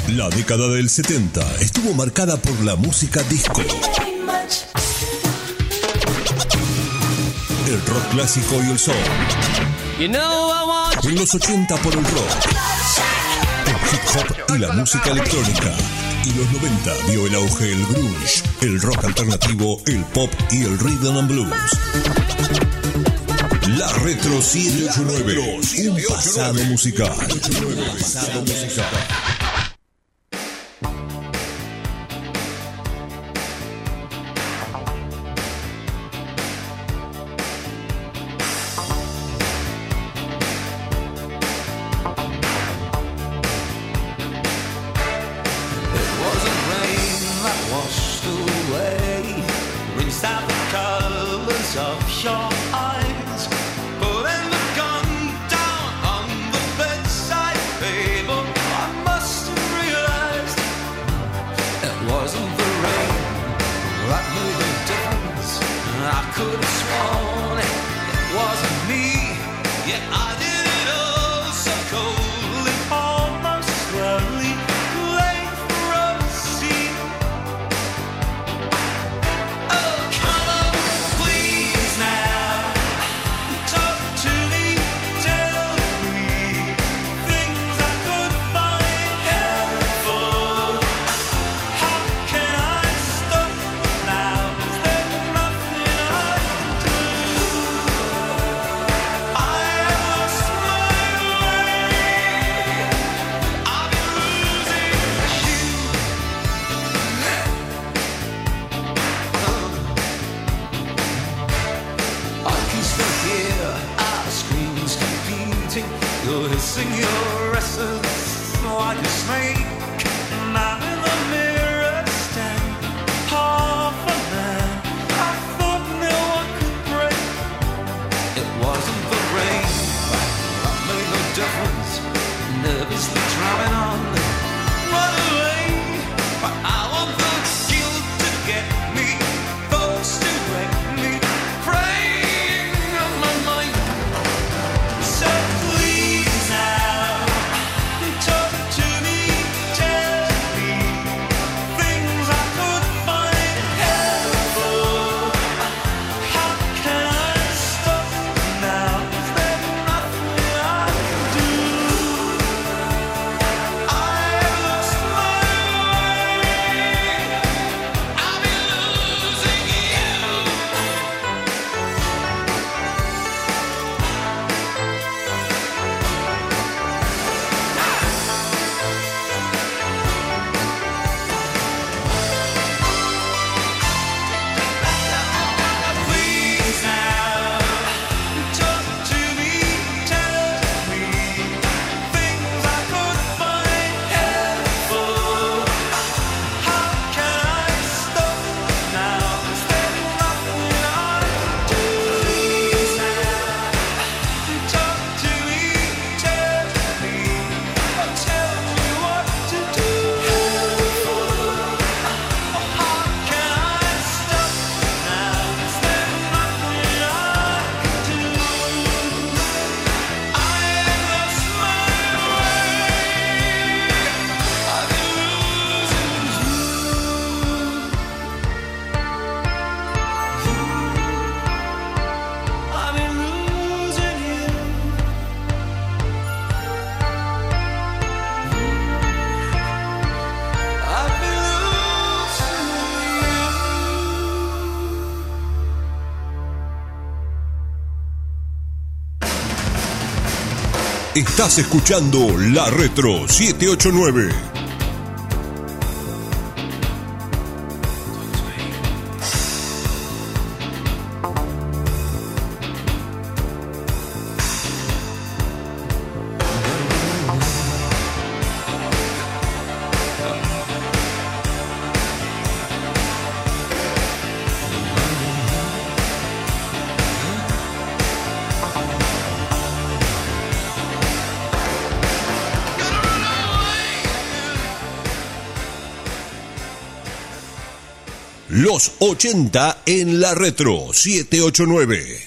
La década del 70 estuvo marcada por la música disco. El rock clásico y el soul. En los 80 por el rock, el hip hop y la música electrónica. Y los 90 vio el auge del grunge, el rock alternativo, el pop y el rhythm and blues. La Retro 789, un pasado musical. Estás escuchando La Retro 789. Los 80 en La Retro 789.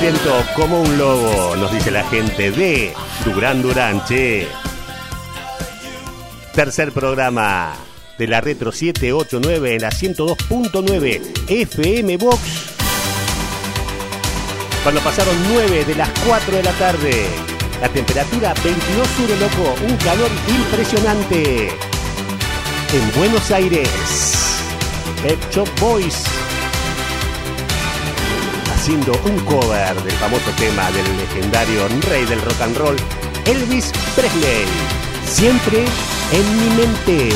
siento como un lobo, nos dice la gente de Durán Durán, che. Tercer programa de la Retro 789 en la 102.9 FM Box. Cuando pasaron 9 de las 4 de la tarde, la temperatura 22 sur, loco, un calor impresionante. En Buenos Aires, Pet Shop Boys haciendo un cover del famoso tema del legendario rey del rock and roll, Elvis Presley. Siempre en mi mente.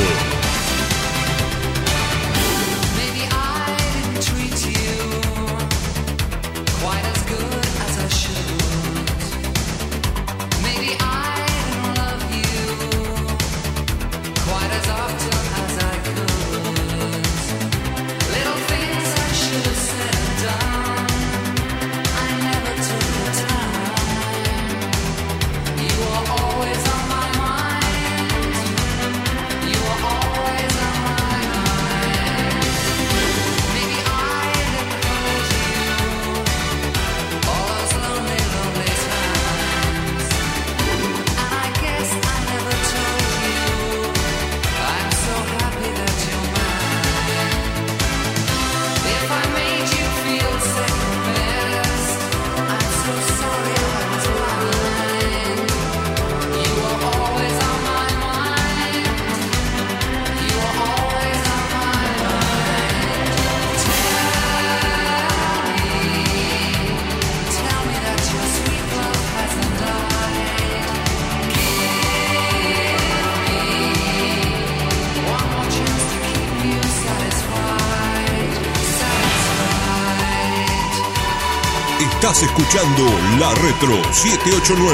Estás escuchando La Retro 789.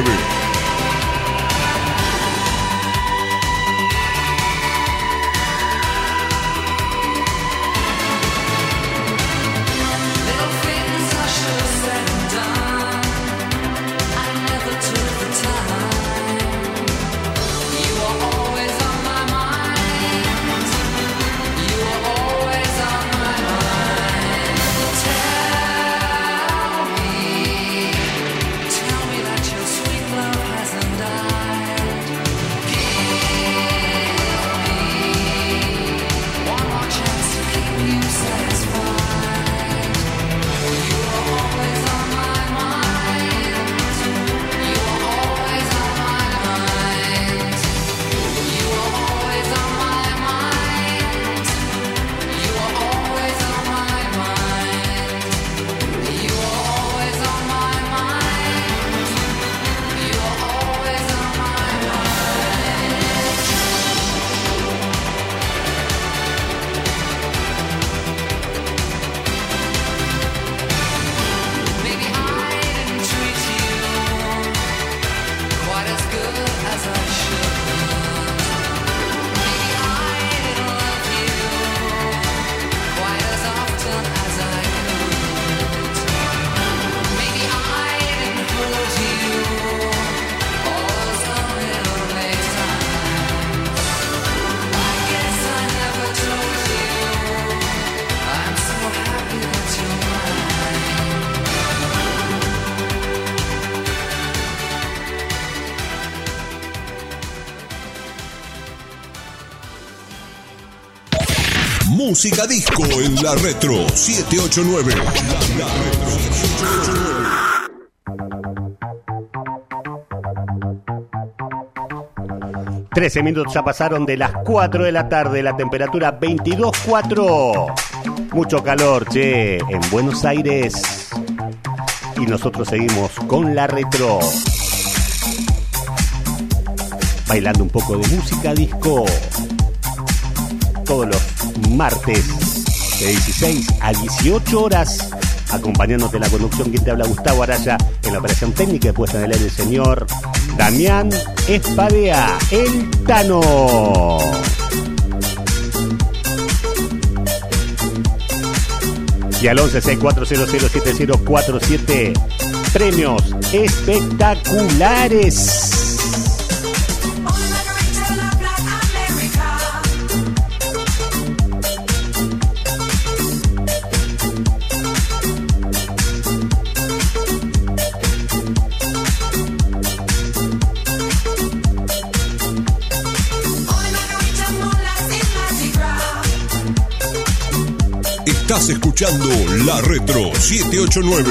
Música disco en la Retro 789. La Retro 789. 13 minutos ya pasaron de las 4 de la tarde, la temperatura 22,4. Mucho calor, che, en Buenos Aires. Y nosotros seguimos con la Retro. Bailando un poco de música disco. Todos los martes de 16 a 18 horas, acompañándote en la conducción. Quien te habla, Gustavo Araya, en la operación técnica, puesta en el aire el señor Damián Espadea, el Tano. Y al 1164007047, premios espectaculares. Estás escuchando La Retro 789.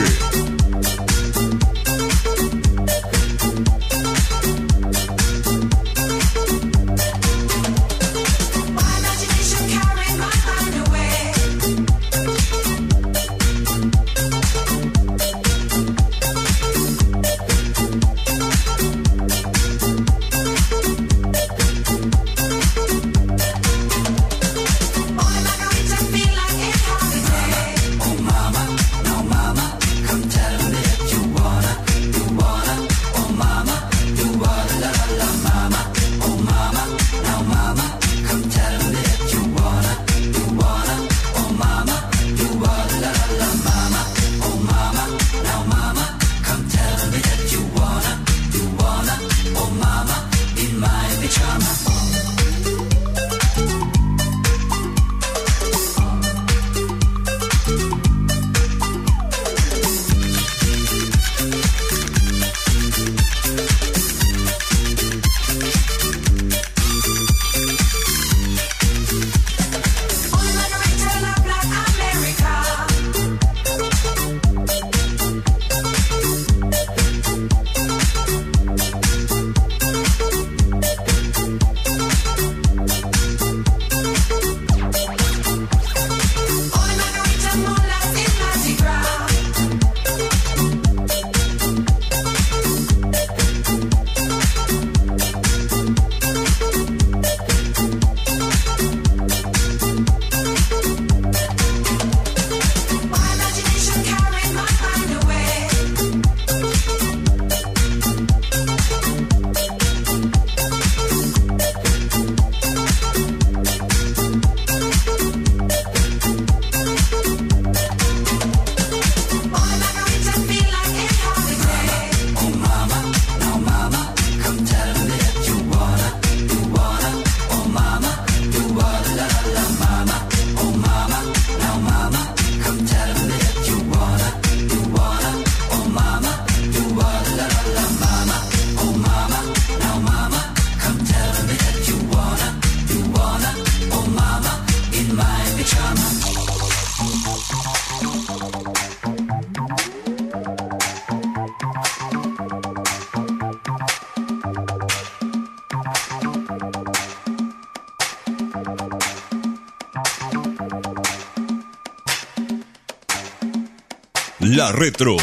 La Retro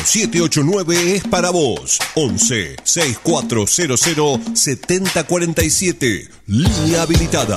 789 es para vos. 11 6400 7047. Línea habilitada.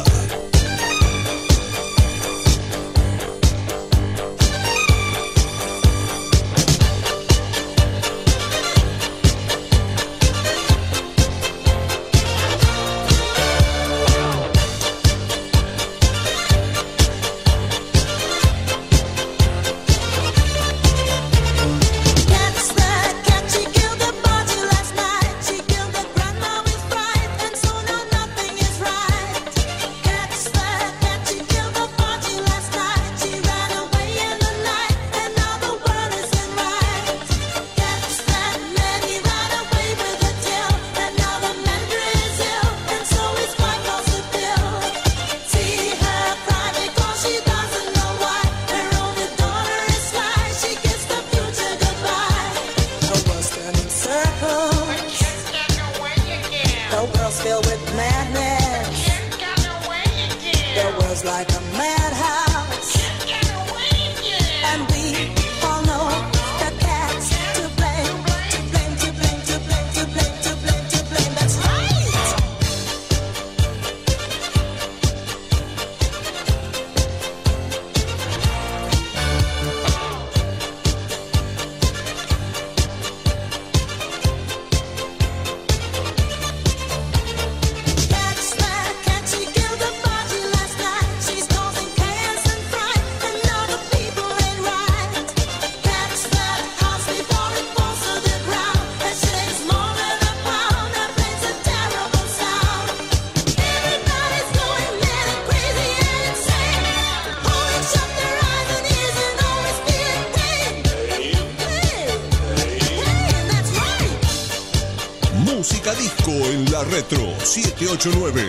Música disco en La Retro 789.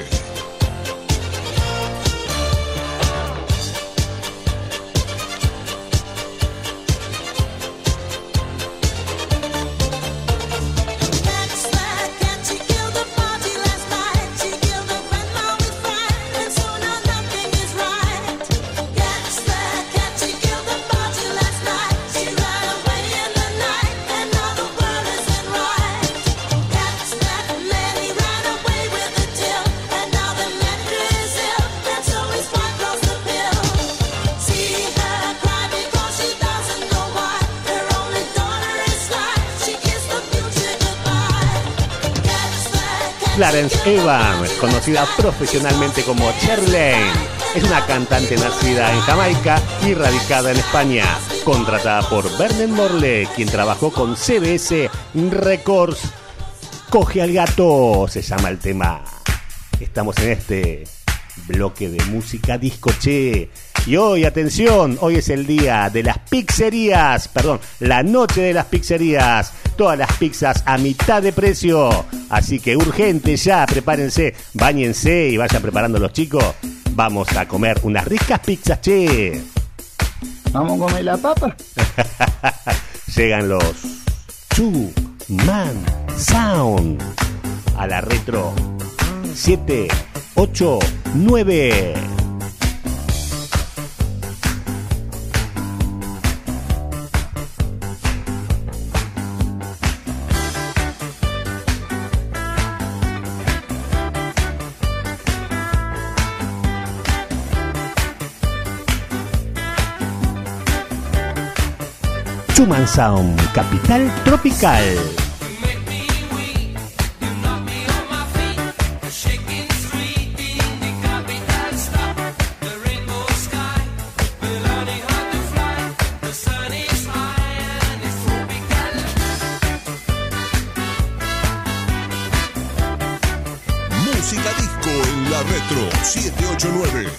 Clarence Evans, conocida profesionalmente como Cherry Lane. Es una cantante nacida en Jamaica y radicada en España, contratada por Vernon Morley, quien trabajó con CBS Records. Coge al gato, se llama el tema. Estamos en este bloque de música disco, che. Y hoy, atención, hoy es el día de las pizzerías, la noche de las pizzerías. Todas las pizzas a mitad de precio. Así que urgente ya, prepárense, báñense y vayan preparando los chicos. Vamos a comer unas ricas pizzas, che. ¿Vamos a comer la papa? Llegan los Two Man Sound a la retro 789. Two Man Sound, capital tropical. Música disco en la retro 789.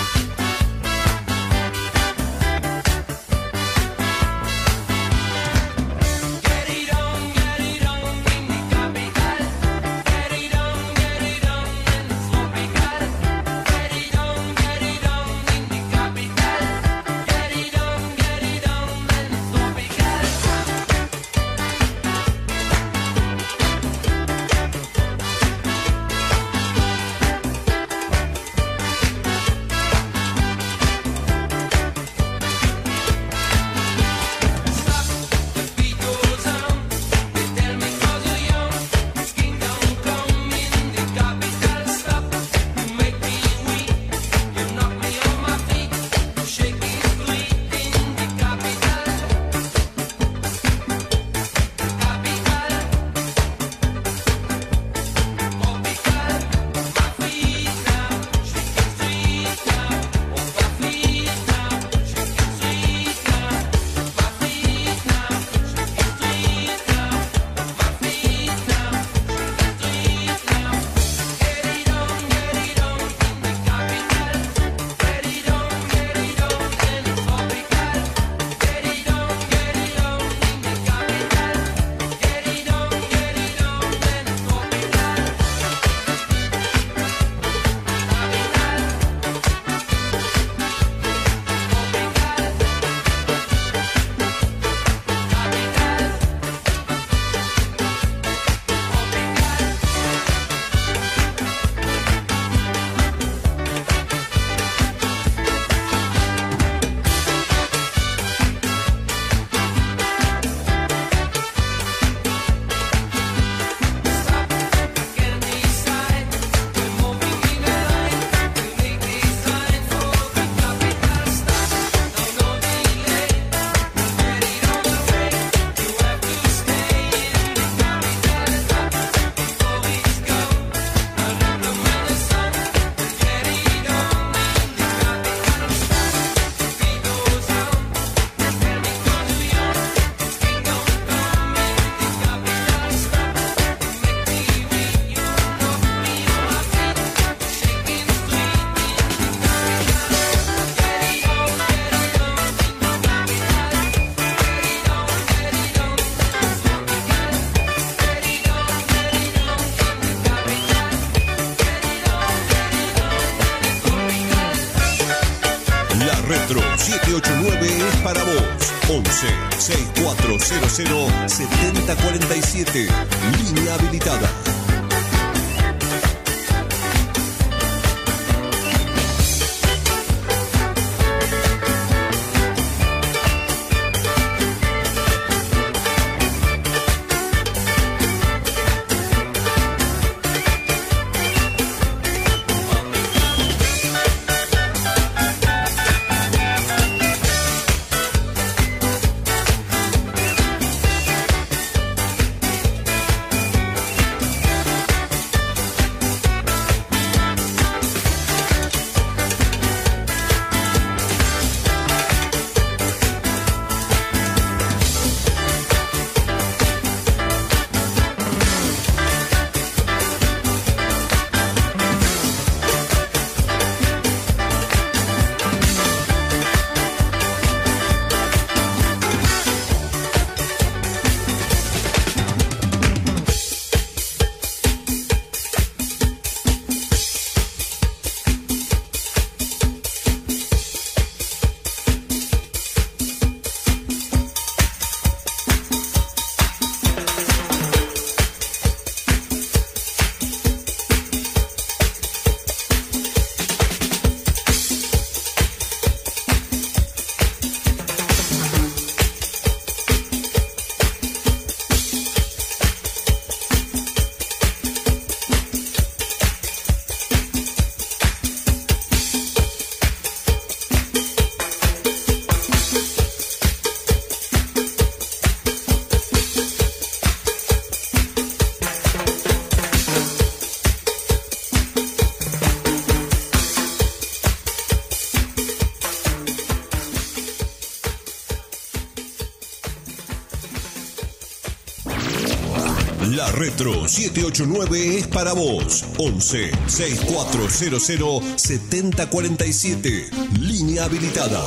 Retro 789 es para vos. 11 6400 7047. Línea habilitada. La Retro 789 es para vos. 11 6400 7047. Línea habilitada.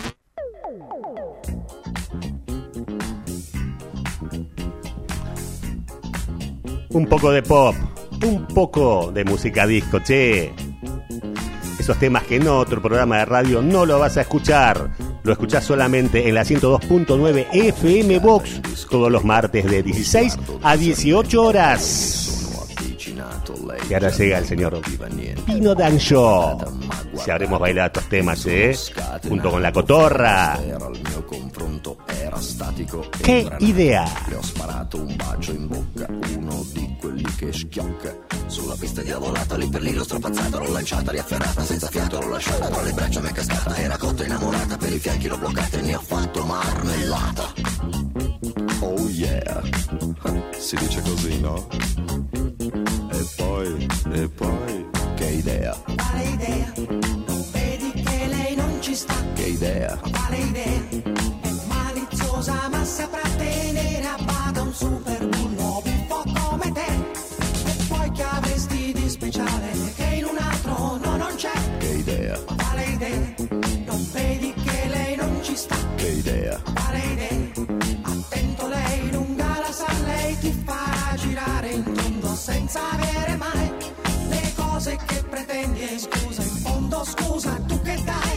Un poco de pop, un poco de música disco, che. Esos temas que en otro programa de radio no lo vas a escuchar. Lo escuchás solamente en la 102.9 FM Box todos los martes de 16 a 18 horas. Y ahora llega el señor Pino D'Angio. Si habremos bailado estos temas, junto con la cotorra. ¡Qué idea! Le ho sparato un bacio in bocca, uno di quelli che schiocca. Sulla pista diavolata, lì per lì l'ho strapazzata, l'ho lanciata, riafferrata, senza fiato l'ho lasciata, tra le braccia m'è cascata, era cotta innamorata, per i fianchi l'ho bloccata e ne ho fatto marmellata. Oh yeah, si dice così, no? E poi, che idea? Quale idea? Non vedi che lei non ci sta? Che idea? Quale idea? È maliziosa ma saprà tenere a bada un super bullo buffo come te. E poi che avresti di speciale che in un altro no, non c'è? Che idea? Quale idea? Non vedi che lei non ci sta? Che idea? Quale idea? Attento, lei lunga la sa, lei ti fa girare in tondo senza avere mai le cose che pretendi. E scusa, in fondo scusa, tu che dai?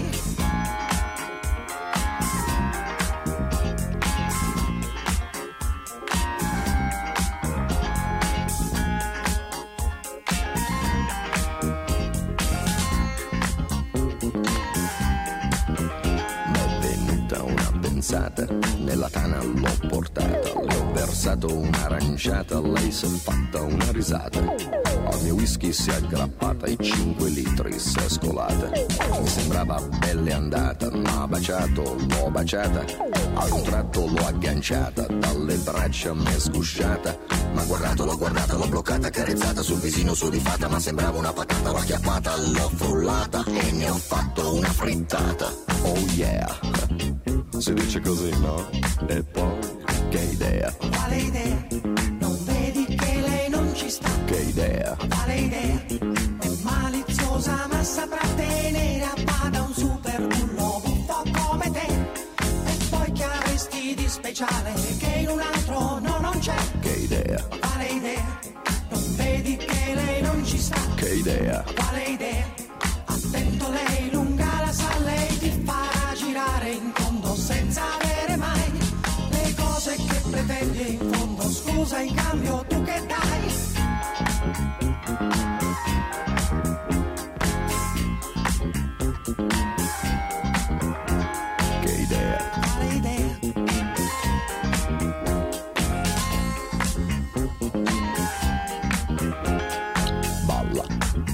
Nella tana l'ho portata, le ho versato un'aranciata, lei si è fatta una risata. Al mio whisky si è aggrappata, i 5 litri si è scolata. Mi sembrava belle andata, m'ha baciato, l'ho baciata. Ad un tratto l'ho agganciata, dalle braccia m'è sgusciata. M'ha guardato, l'ho guardata, l'ho bloccata, carezzata sul visino sudifata. Ma sembrava una patata, l'ho acchiappata, l'ho frullata e ne ho fatto una frittata. Oh yeah, si dice così, no? E poi, che idea? Quale idea? Non vedi che lei non ci sta? Che idea? Quale idea? È maliziosa ma saprà tenere a bada un super bullo buffo come te. E poi che avresti di speciale che in un altro no, non c'è? Che idea? Quale idea? Non vedi che lei non ci sta? Che idea? Quale idea? Attento, lei lunga la sa, lei ti farà girare in tondo senza avere mai le cose che pretendi. In fondo scusa, in cambio tu che dai? Che idea? Quale idea? Balla.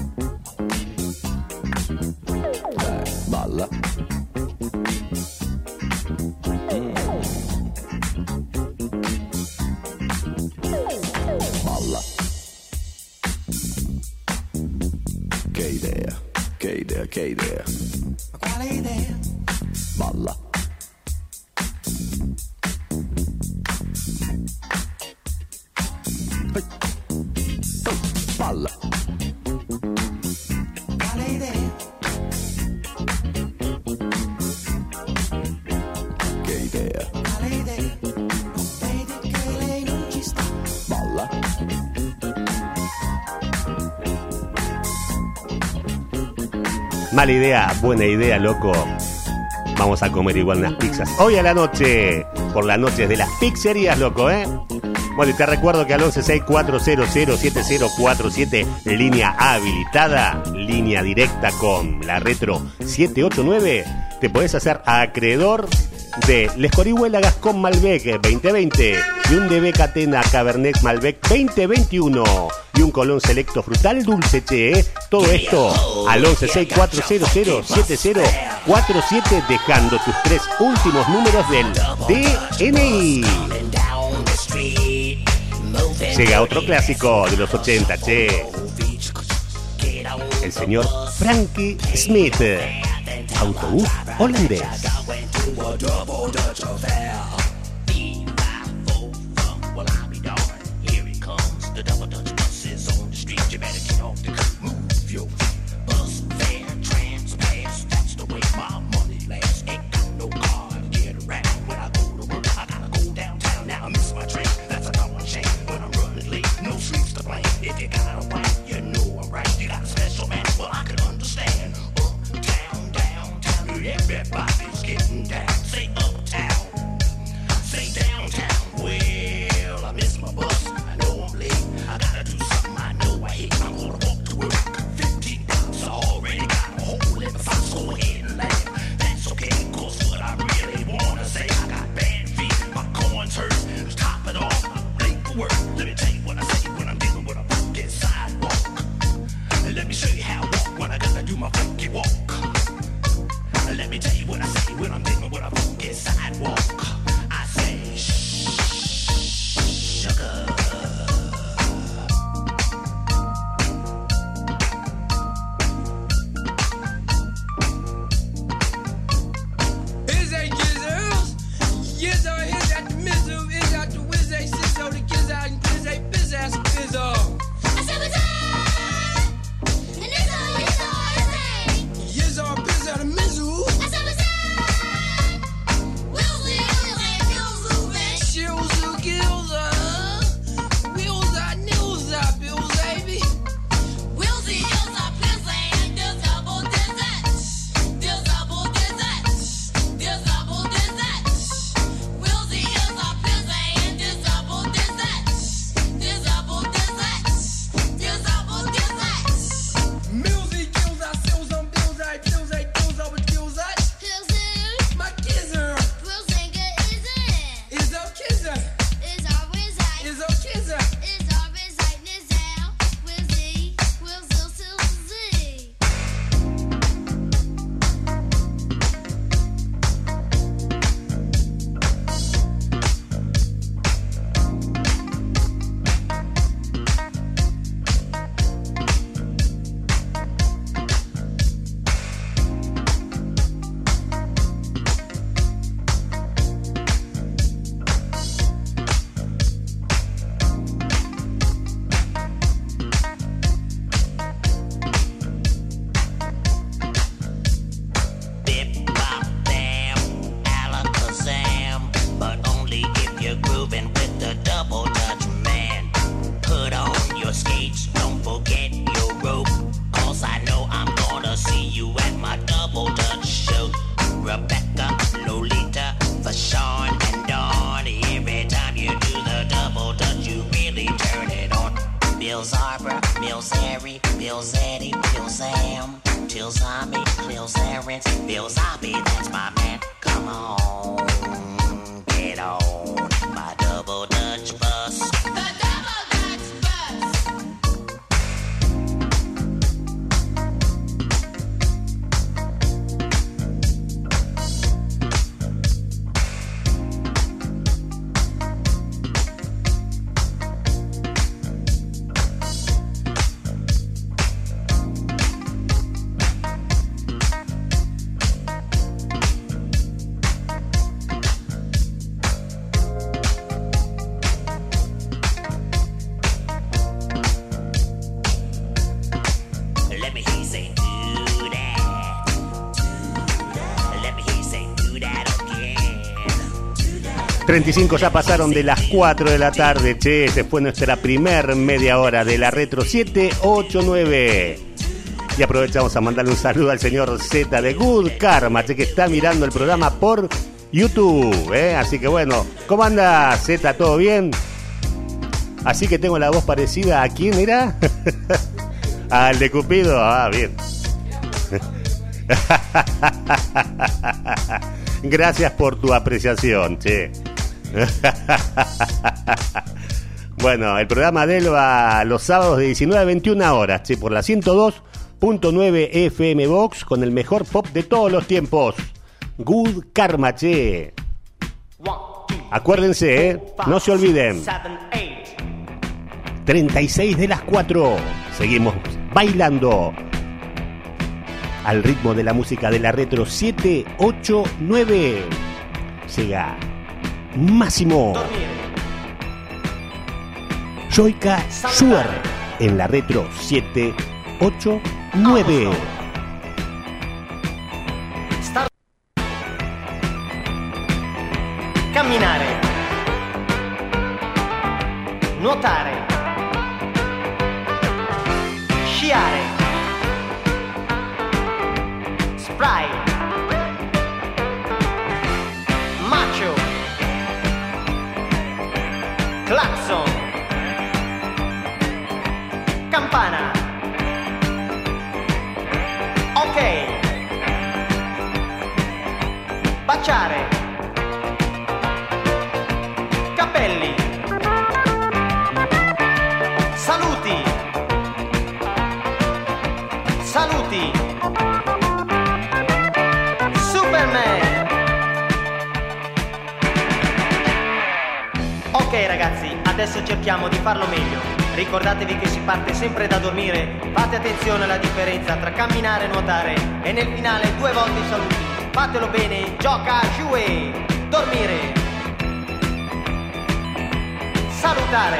Balla. Balla. Che idea? Che idea? Che idea? Quale idea? Balla. Balla. Quale idea? Che idea? Quale idea? Non vedi che lei non ci sta? Balla. Mala idea, buena idea, loco. Vamos a comer igual unas pizzas hoy a la noche, por las noches de las pizzerías, loco, Bueno, y te recuerdo que al 1164007047, línea habilitada, línea directa con la Retro 789, te podés hacer acreedor de l'Escorihuela Gascón Malbec 2020 y un DB Catena Cabernet Malbec 2021 y un Colón Selecto Frutal Dulce, che, todo esto al 1164007047, dejando tus 3 últimos números del DNI. Llega otro clásico de los 80, che. El señor Frankie Smith, autobús holandés. Well, I'll be darned. Here he comes. do my funky walk. Let me tell you what I say when I'm digging with a funky sidewalk. I say, sugar. Is a gizzles? Yes, or is that the mizzle? Is that the whiz a sizzle? The giz out and giz a biz ass bizzle. I said, what's up? And it's all, yes, or biz out the mizzle. I said, what's up? Wilzy, Shilza, Gilza. Wilza, Nilza, Bill, baby. Wilzy, Ilza, Plizza, and there's double dessert. There's double dessert. There's double dessert. Wilzy, Ilza, Plizza, and there's double dessert. There's double dessert. There's double dessert. Milzy, Gilza, Silza, Bilza, Bilza, Gilza, with Gilza. My kizzer. Is a kizzer. Is a kizzer. Bip, bop, bam, alakazam. But only if you're grooving with the double Dutch man. Put on your skates, don't forget your rope. Cause I know I'm gonna see you at my double Dutch show. Rebecca, Lolita, Fashawn, and Dawn. Every time you do the double Dutch, you really turn it on. Bill Zarbor, Bill Zary, Bill Zeddy, Bill Zam. Till Zombie, Bill Zarens, Bill Zombie, that's my man. Come on, get on my double Dutch bus. The double Dutch bus. Let me hear you say do that. Let me hear you say do that again. 35 ya pasaron de las 4 de la tarde, che, esta fue nuestra primer media hora de la Retro 789. Y aprovechamos a mandarle un saludo al señor Z de Good Karma, che, que está mirando el programa por YouTube, así que bueno, ¿cómo anda Z? ¿Todo bien? Así que tengo la voz parecida a quién era. Al de Cupido, bien. Gracias por tu apreciación, che. Bueno, el programa de él va los sábados de 19 a 21 horas, che, por la 102.9 FM Box con el mejor pop de todos los tiempos. Good Karma, che. Acuérdense, no se olviden. 36 de las 4. Seguimos bailando al ritmo de la música de la Retro 789. Llega Máximo Joyka Suar en la Retro 789. Camminare, nuotare, sciare, spray, macho, clacson, campana, ok, baciare, capelli, saluti, saluti, Superman. Ok ragazzi, adesso cerchiamo di farlo meglio. Ricordatevi che si parte sempre da dormire. Fate attenzione alla differenza tra camminare e nuotare. E nel finale 2 volte i saluti. Fatelo bene, gioca, jouer. Dormire. Salutare.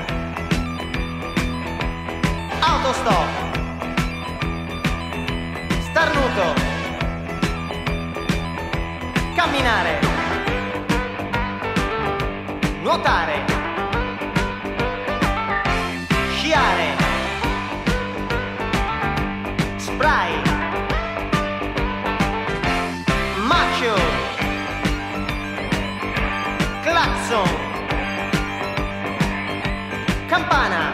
Autostop. Starnuto. Camminare. Nuotare. Sciare. Spray. Macho. Clacson. Campana.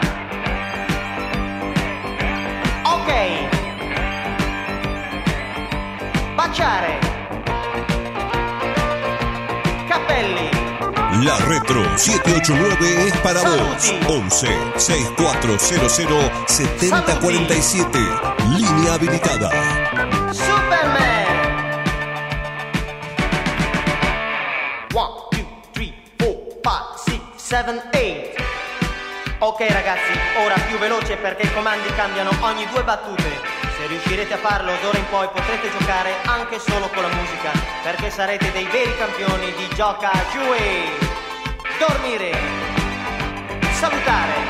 Ok. Baciare. Capelli. La Retro 789 es para vos. 11 6400 7047. Línea habilitada. Superman. 1, 2, 3, 4, 5, 6, 7, 8. Ok ragazzi, ora più veloce perché i comandi cambiano ogni 2 battute. Se riuscirete a farlo d'ora in poi potrete giocare anche solo con la musica, perché sarete dei veri campioni di Gioca Jouer. Dormire. Salutare.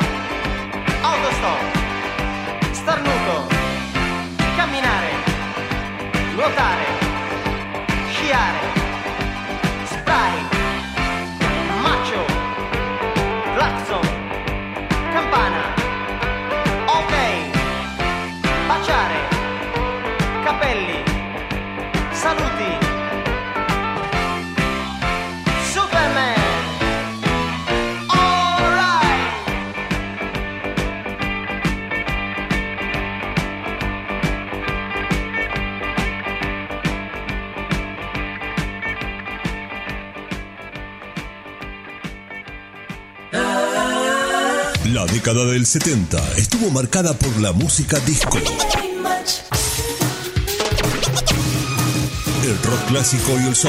Autostop. Starnuto. Camminare. Nuotare. Sciare. Spray. Macho. Clacson. Campana. Ok. Baciare. Capelli. Saluti. Superman. La década del 70 estuvo marcada por la música disco. El rock clásico y el soul.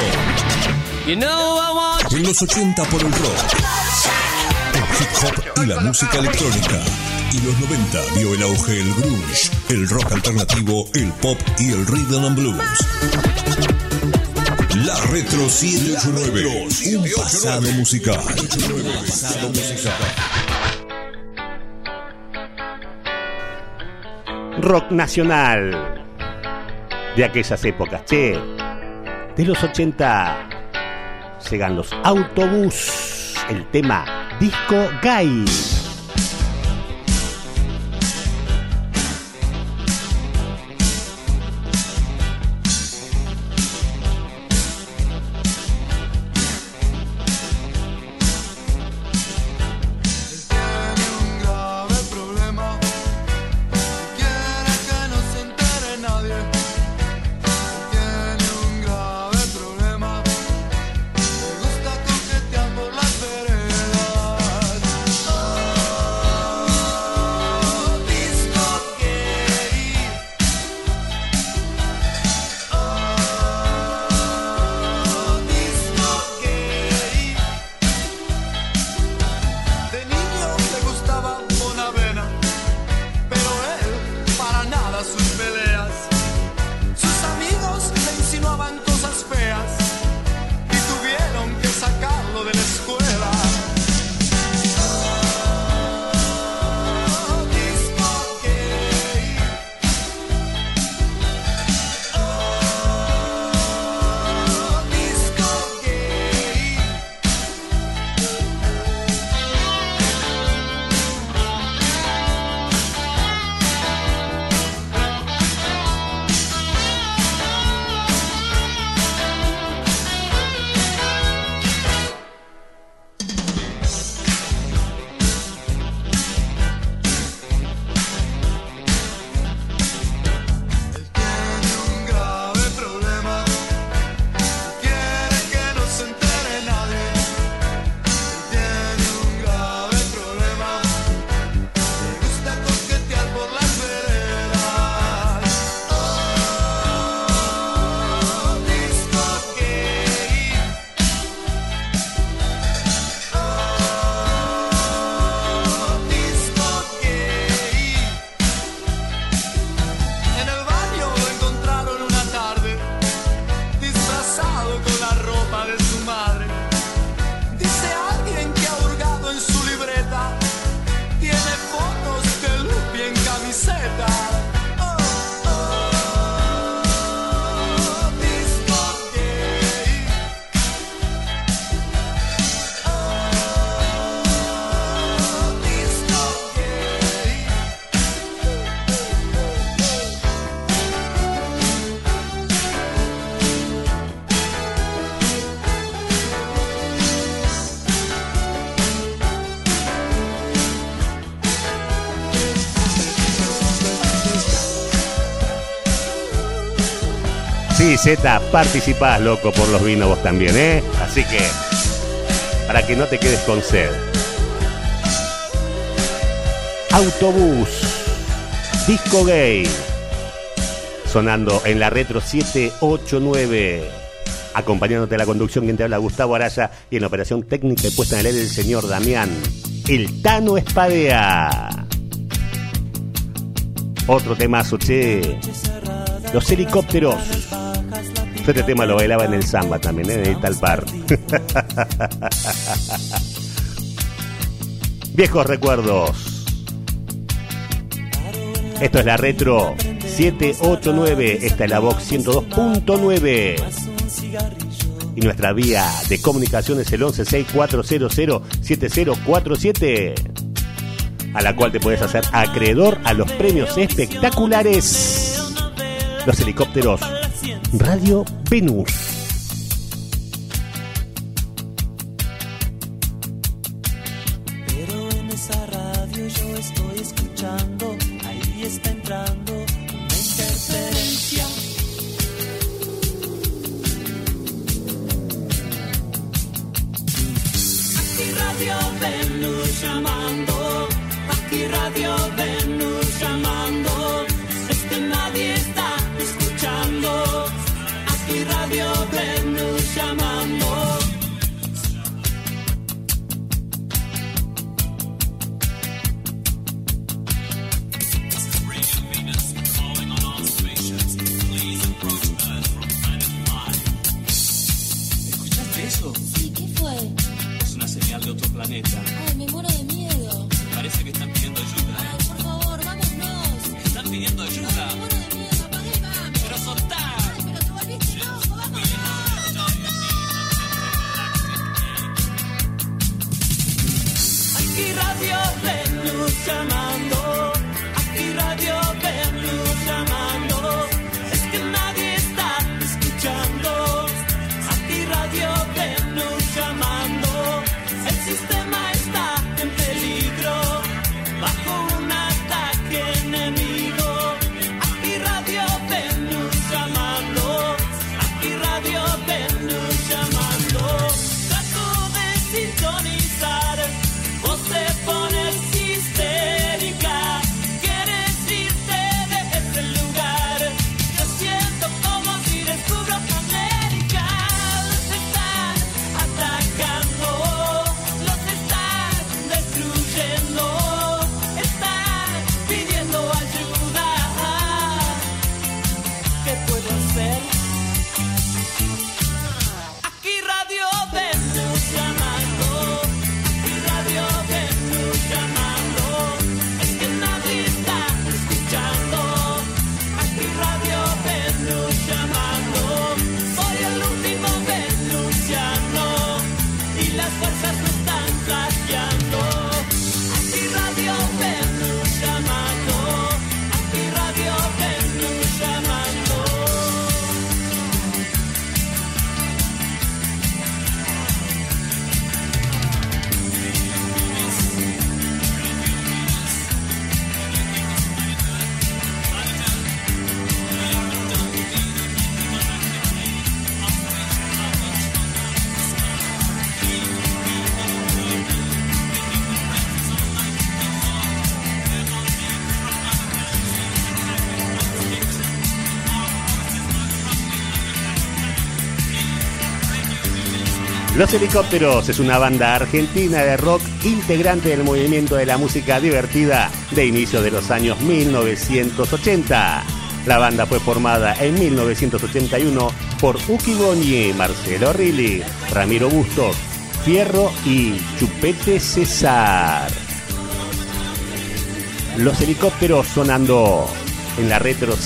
En los 80 por el rock, el hip hop y la música electrónica. Y los 90 vio el auge del grunge, el rock alternativo, el pop y el rhythm and blues. La Retro 789, un pasado musical. Rock nacional de aquellas épocas, che. De los 80 llegan los Autobús, el tema Disco Gay. Sí, Z, participás, loco, por los vinos vos también, ¿eh? Así que, para que no te quedes con sed. Autobús, Disco Gay, sonando en la Retro 789. Acompañándote a la conducción, quien te habla, Gustavo Araya, y en la operación técnica y puesta en el aire el señor Damián, el Tano Espadea. Otro temazo, che. Los Helicópteros. Este tema lo bailaba en el samba también, en el Talpar. Viejos recuerdos. Esto es la Retro 789. Esta es la Vox 102.9. Y nuestra vía de comunicación es el 1164007047, a la cual te puedes hacer acreedor a los premios espectaculares. Los Helicópteros, Radio Venus. Pero en esa radio yo estoy escuchando, ahí está entrando una interferencia. Aquí Radio Venus llamando, aquí Radio Venus llamando, es que nadie está escuchando, aquí Radio Venus llamando. ¿Escuchaste eso? Sí, ¿qué fue? Es una señal de otro planeta. Ay, me muero de miedo. Parece que están pidiendo ayuda. Ay, por favor, vámonos. Están pidiendo ayuda. Me muero de miedo, apaga y vamos. Pero soltá. Ay, pero te volviste loco, vámonos. Aquí Radio Venus llamando, aquí Radio Venus llamando, es que nadie está escuchando, aquí Radio Venus llamando, el sistema está en peligro, bajo un ataque enemigo, aquí Radio Venus llamando, aquí Radio Venus llamando, trato de sintonizar. Vos te pones histérica, quieres irte de ese lugar. Yo siento como si descubro América. Los están atacando, los están destruyendo, están pidiendo ayuda. ¿Qué puedo hacer? Aquí Radio Venus llamando. Radio Venus llamando, es que nadie está escuchando. Aquí Radio Venus llamando, soy el último venusiano y las fuerzas me están flaqueando. Aquí Radio Venus llamando, aquí Radio Venus llamando. Los Helicópteros es una banda argentina de rock integrante del movimiento de la música divertida de inicio de los años 1980. La banda fue formada en 1981 por Uki Goñi, Marcelo Rilli, Ramiro Bustos, Fierro y Chupete César. Los Helicópteros sonando en la Retro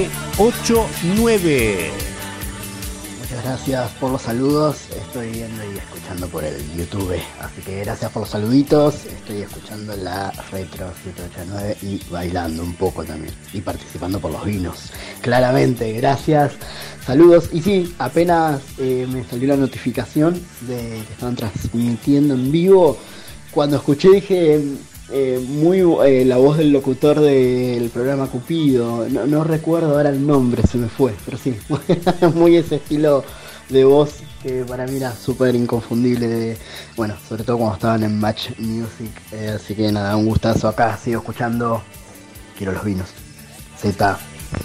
789. Muchas gracias por los saludos. Estoy viendo y escuchando por el YouTube. Así que gracias por los saluditos. Estoy escuchando la Retro 789 y bailando un poco también. Y participando por los vinos. Claramente, gracias. Saludos. Y sí, apenas me salió la notificación de que estaban transmitiendo en vivo. Cuando escuché dije, muy la voz del locutor del programa Cupido. No recuerdo ahora el nombre, se me fue, pero sí, muy ese estilo de voz que para mí era súper inconfundible, bueno, sobre todo cuando estaban en Match Music. Así que nada, un gustazo acá, sigo escuchando Quiero los vinos. Z.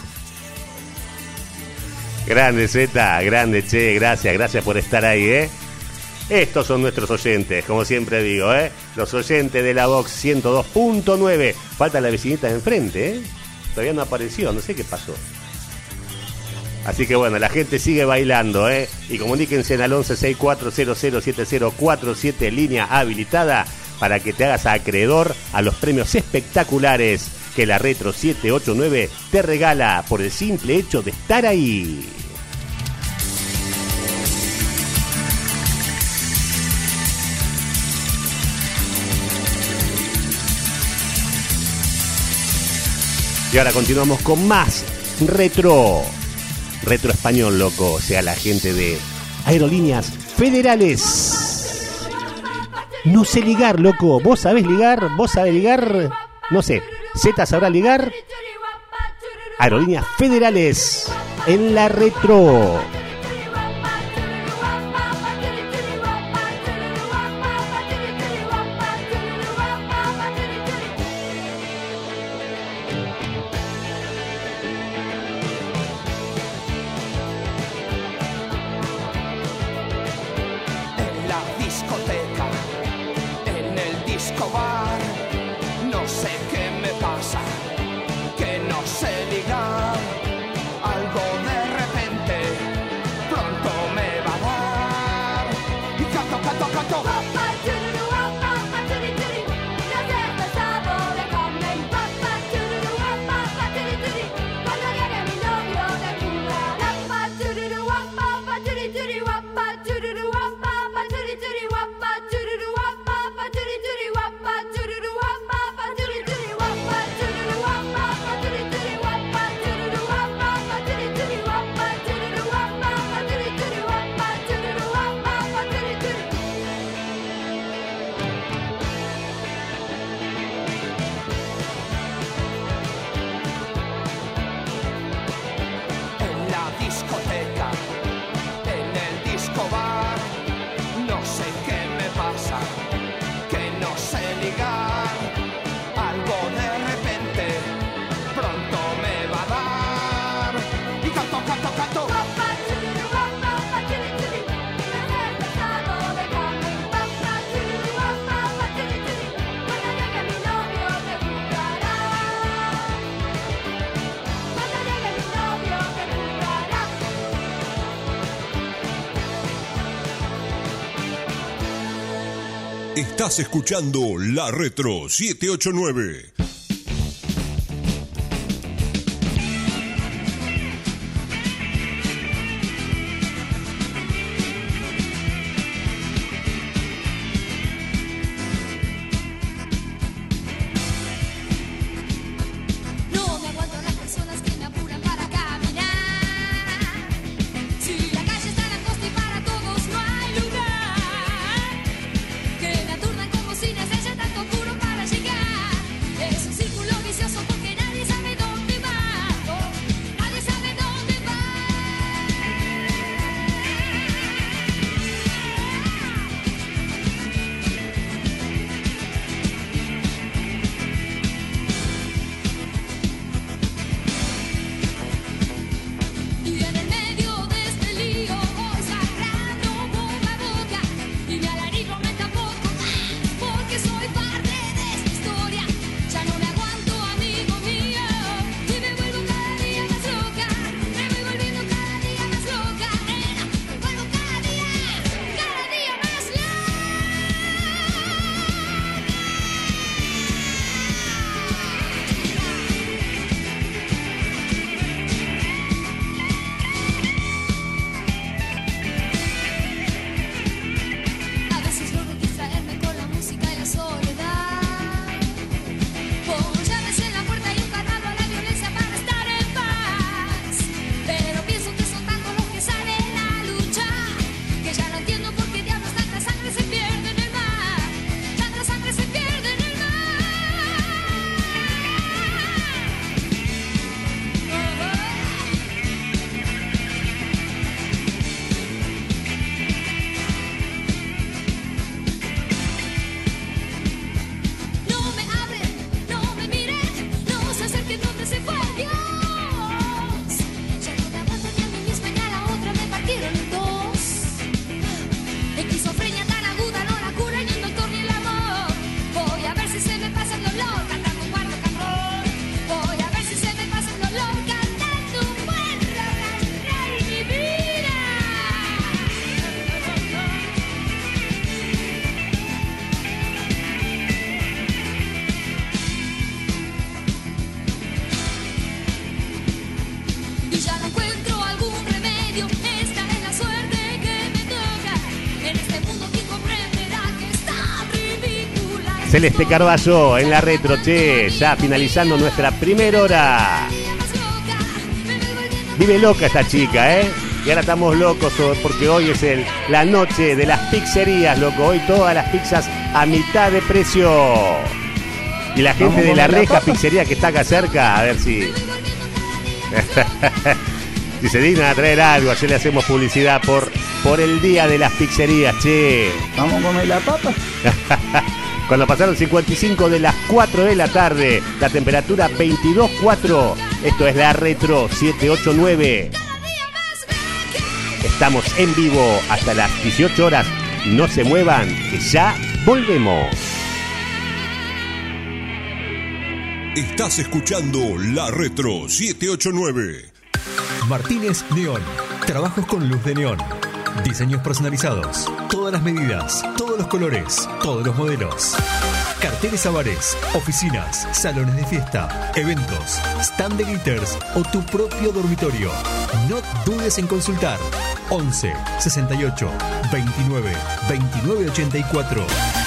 Grande Z, grande Che, gracias por estar ahí, Estos son nuestros oyentes, como siempre digo, los oyentes de la Vox 102.9. Falta la vecinita de enfrente, todavía no apareció, no sé qué pasó. Así que bueno, la gente sigue bailando, y comuníquense al 1164007047, línea habilitada para que te hagas acreedor a los premios espectaculares que la Retro 789 te regala por el simple hecho de estar ahí. Y ahora continuamos con más retro español, loco, o sea, la gente de Aerolíneas Federales. No sé ligar, loco, ¿vos sabés ligar? No sé, Z sabrá ligar. Aerolíneas Federales en la retro. Estás escuchando La Retro 789. No me aguanto las personas que me apuran para caminar. Si la calle está angosta y para todos no hay lugar, que me aturdan con bocinas, haya tanto apuro para llegar. y ya no encuentro algún remedio. Esta es la suerte que me toca en este mundo que comprenderá que está ridícula. Celeste Carballo en la retro, che, ya finalizando nuestra primera hora. Vive loca esta chica, ¿eh? Y ahora estamos locos porque hoy es la noche de las pizzerías, loco. Hoy todas las pizzas a mitad de precio. Y la gente de La Reja Pizzería que está acá cerca, a ver si se dignan a traer algo. Ayer le hacemos publicidad por el día de las pizzerías, che. ¿Vamos a comer la papa? Cuando pasaron 55 de las 4 de la tarde, la temperatura 22.4. Esto es la Retro 789. Estamos en vivo hasta las 18 horas. No se muevan, que ya volvemos. Estás escuchando la Retro 789. Martínez Neón. Trabajos con luz de neón. Diseños personalizados. Todas las medidas, todos los colores, todos los modelos. Carteles a bares, oficinas, salones de fiesta, eventos, stand de glitters o tu propio dormitorio. No dudes en consultar. 11 68 29 29 84.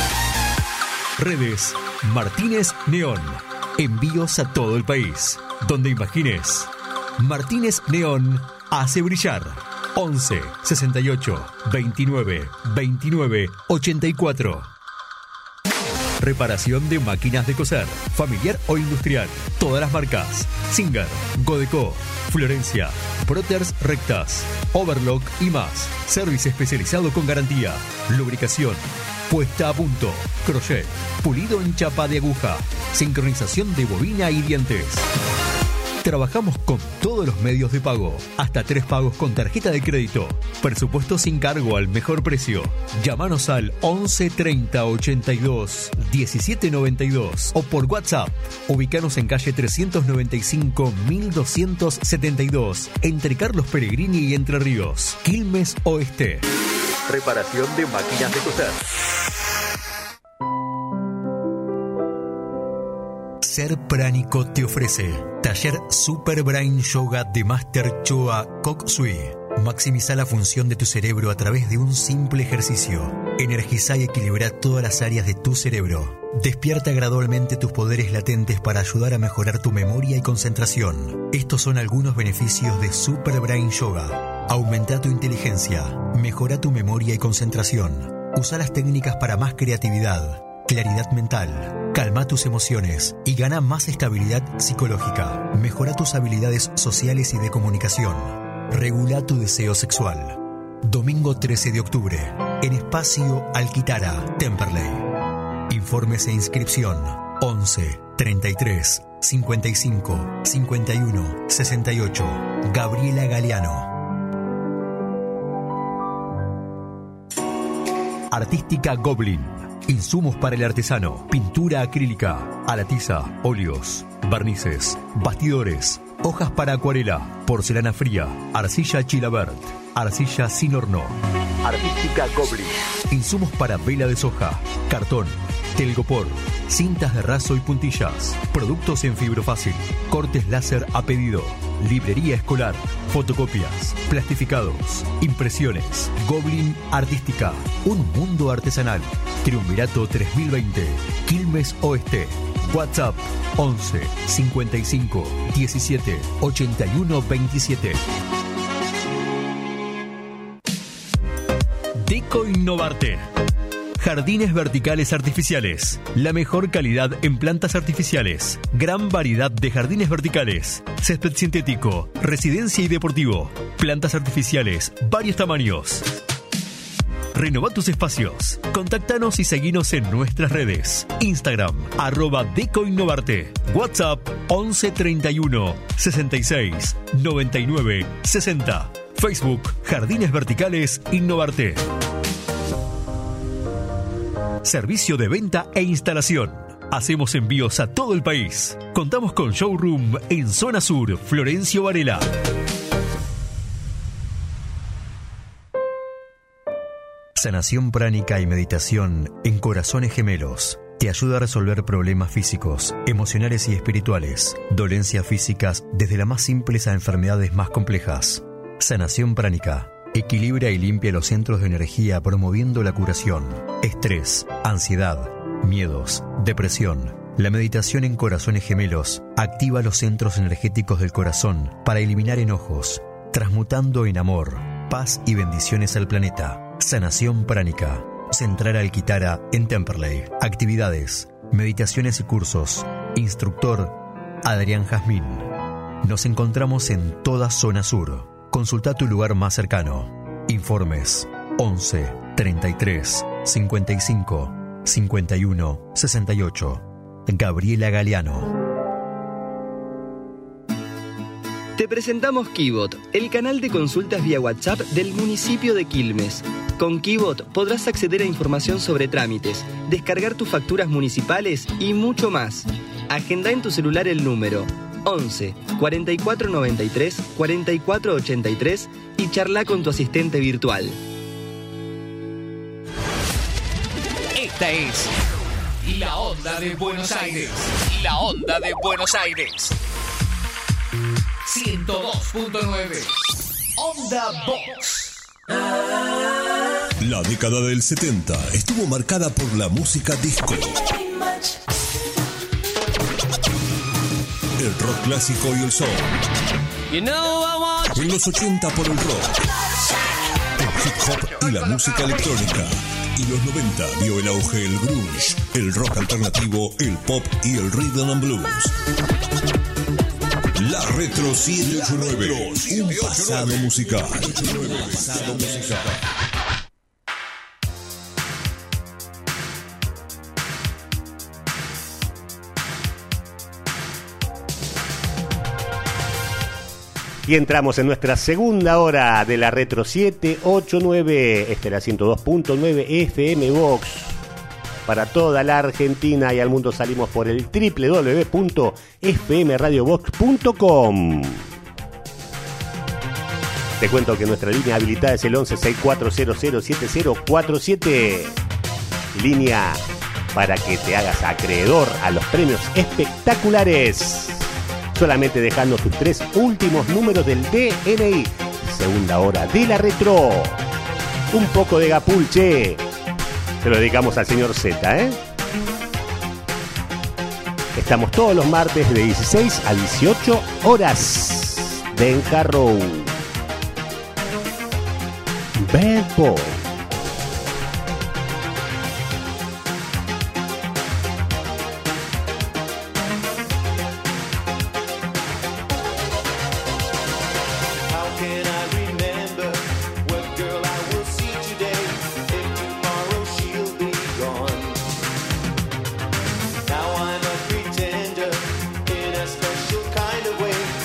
Redes Martínez Neón. Envíos a todo el país. Donde imagines. Martínez Neón hace brillar. 11 68 29 29 84. Reparación de máquinas de coser, familiar o industrial. Todas las marcas. Singer, Godeco, Florencia, Broters Rectas, Overlock y más. Servicio especializado con garantía. Lubricación, puesta a punto, crochet, pulido en chapa de aguja, sincronización de bobina y dientes. Trabajamos con todos los medios de pago, hasta 3 pagos con tarjeta de crédito. Presupuesto sin cargo al mejor precio. Llámanos al 11 30 82 17 92 o por WhatsApp. Ubícanos en calle 395 1272, entre Carlos Pellegrini y Entre Ríos, Quilmes Oeste. Reparación de máquinas de coser. Ser Pránico te ofrece Taller Super Brain Yoga de Master Choa Kok Sui. Maximiza la función de tu cerebro a través de un simple ejercicio. Energiza y equilibra todas las áreas de tu cerebro. Despierta gradualmente tus poderes latentes para ayudar a mejorar tu memoria y concentración. Estos son algunos beneficios de Super Brain Yoga. Aumenta tu inteligencia, mejora tu memoria y concentración. Usa las técnicas para más creatividad, claridad mental, calma tus emociones y gana más estabilidad psicológica. Mejora tus habilidades sociales y de comunicación. Regula tu deseo sexual. Domingo 13 de octubre, en Espacio Alquitara, Temperley. Informes e inscripción 11 33 55 51 68. Gabriela Galeano. Artística Goblin. Insumos para el artesano, pintura acrílica, a la tiza, óleos, barnices, bastidores, hojas para acuarela, porcelana fría, arcilla Chilabert, arcilla sin horno. Artística Goblin. Insumos para vela de soja, cartón, telgopor, cintas de raso y puntillas, productos en fibrofácil, cortes láser a pedido, librería escolar, fotocopias, plastificados, impresiones. Goblin Artística, un mundo artesanal. Triunvirato 3020, Quilmes Oeste. WhatsApp 11 55 17 81 27. Deco Innovarte. Jardines verticales artificiales. La mejor calidad en plantas artificiales. Gran variedad de jardines verticales. Césped sintético, residencia y deportivo. Plantas artificiales, varios tamaños. Renova tus espacios. Contáctanos y seguinos en nuestras redes. Instagram, @DecoInnovarte. WhatsApp, 11 31 66 99 60. Facebook, Jardines Verticales Innovarte. Servicio de venta e instalación. Hacemos envíos a todo el país. Contamos con showroom en Zona Sur, Florencio Varela. Sanación pránica y meditación en Corazones Gemelos. Te ayuda a resolver problemas físicos, emocionales y espirituales, dolencias físicas desde las más simples a enfermedades más complejas. Sanación pránica. Equilibra y limpia los centros de energía promoviendo la curación. Estrés, ansiedad, miedos, depresión. La meditación en corazones gemelos activa los centros energéticos del corazón para eliminar enojos, transmutando en amor, paz y bendiciones al planeta. Sanación pránica. Central Alquitara en Temperley. Actividades, meditaciones y cursos. Instructor Adrián Jazmín. Nos encontramos en toda zona sur. Consulta tu lugar más cercano. Informes 11 33 55 51 68. Gabriela Galeano. Te presentamos Kibot, el canal de consultas vía WhatsApp del municipio de Quilmes. Con Kibot podrás acceder a información sobre trámites, descargar tus facturas municipales y mucho más. Agenda en tu celular el número 11 44 93 44 83 y charla con tu asistente virtual. Esta es la onda de Buenos Aires. La onda de Buenos Aires. 102.9 Onda Box. La década del 70 estuvo marcada por la música disco. El rock clásico y el soul. En los 80 por el rock, el hip hop y la música electrónica. Y los 90 vio el auge del grunge, el rock alternativo, el pop y el rhythm and blues. La Retro 789, un pasado musical. Y entramos en nuestra segunda hora de la Retro 789. Esta es la 102.9 FM Box. Para toda la Argentina y al mundo salimos por el www.fmradiobox.com. Te cuento que nuestra línea habilitada es el 1164007047. Línea para que te hagas acreedor a los premios espectaculares. Solamente dejando tus 3 últimos números del DNI. Segunda hora de la Retro. Un poco de Gapulche. Se lo dedicamos al señor Z, ¿eh? Estamos todos los martes de 16 a 18 horas. Benja Row. Bad Boy.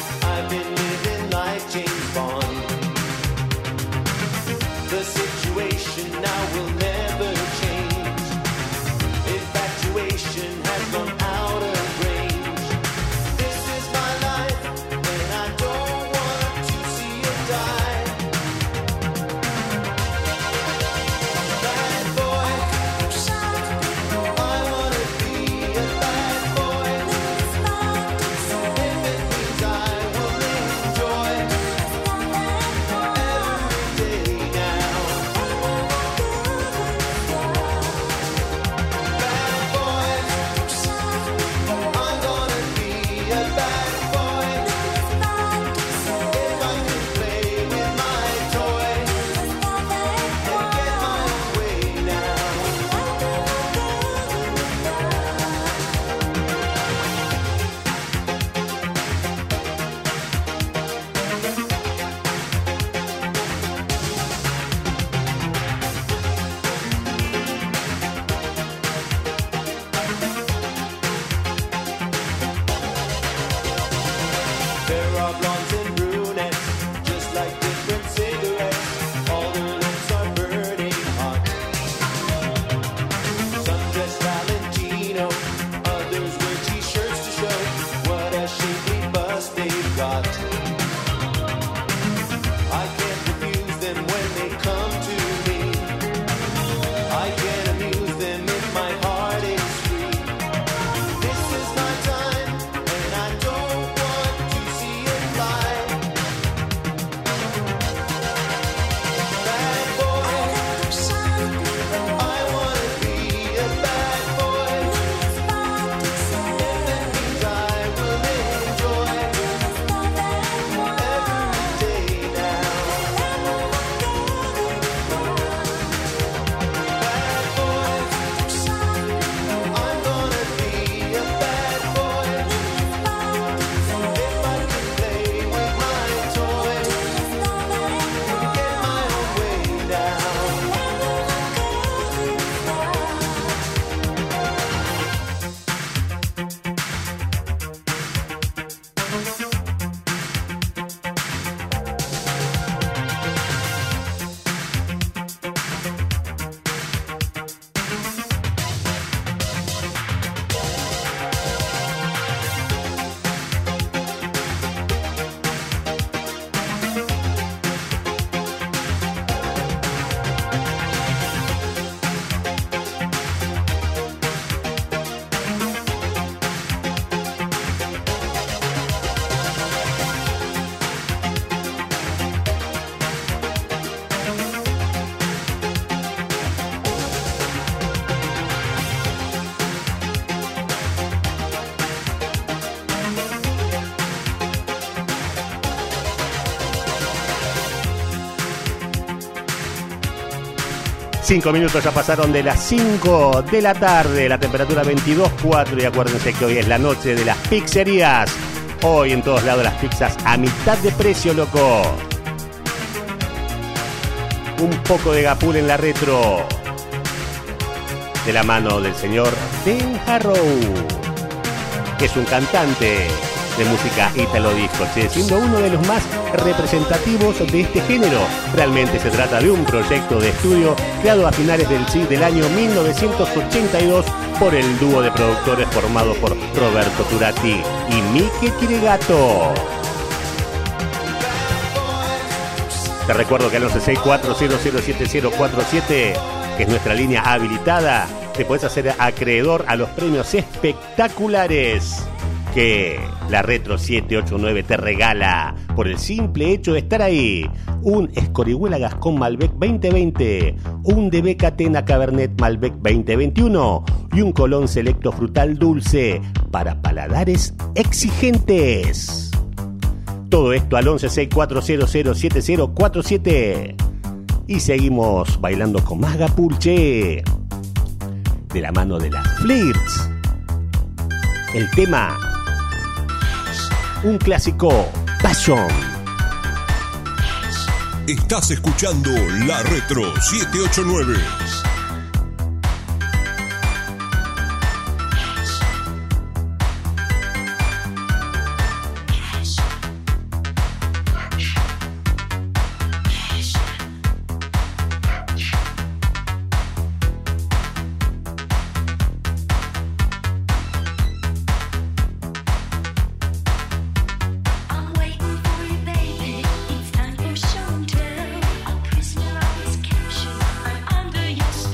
The situation 5 minutos ya pasaron de las 5 de la tarde, la temperatura 22,4 y acuérdense que hoy es la noche de las pizzerías. Hoy en todos lados las pizzas a mitad de precio, loco. Un poco de Gapul en la retro, de la mano del señor Ben Harrow, que es un cantante de música ítalo disco, siendo uno de los más representativos de este género. Realmente se trata de un proyecto de estudio creado a finales del año 1982 por el dúo de productores formado por Roberto Turati y Mike Kirigato. Te recuerdo que al 1164007047, que es nuestra línea habilitada, te puedes hacer acreedor a los premios espectaculares que la Retro 789 te regala por el simple hecho de estar ahí. Un Escorihuela Gascón Malbec 2020, un DB Catena Cabernet Malbec 2021 y un Colón Selecto Frutal Dulce para paladares exigentes. Todo esto al 1164007047. Y seguimos bailando con más Gapulche, de la mano de las Flirts. El tema, un clásico, Passion. Estás escuchando la Retro 789. Your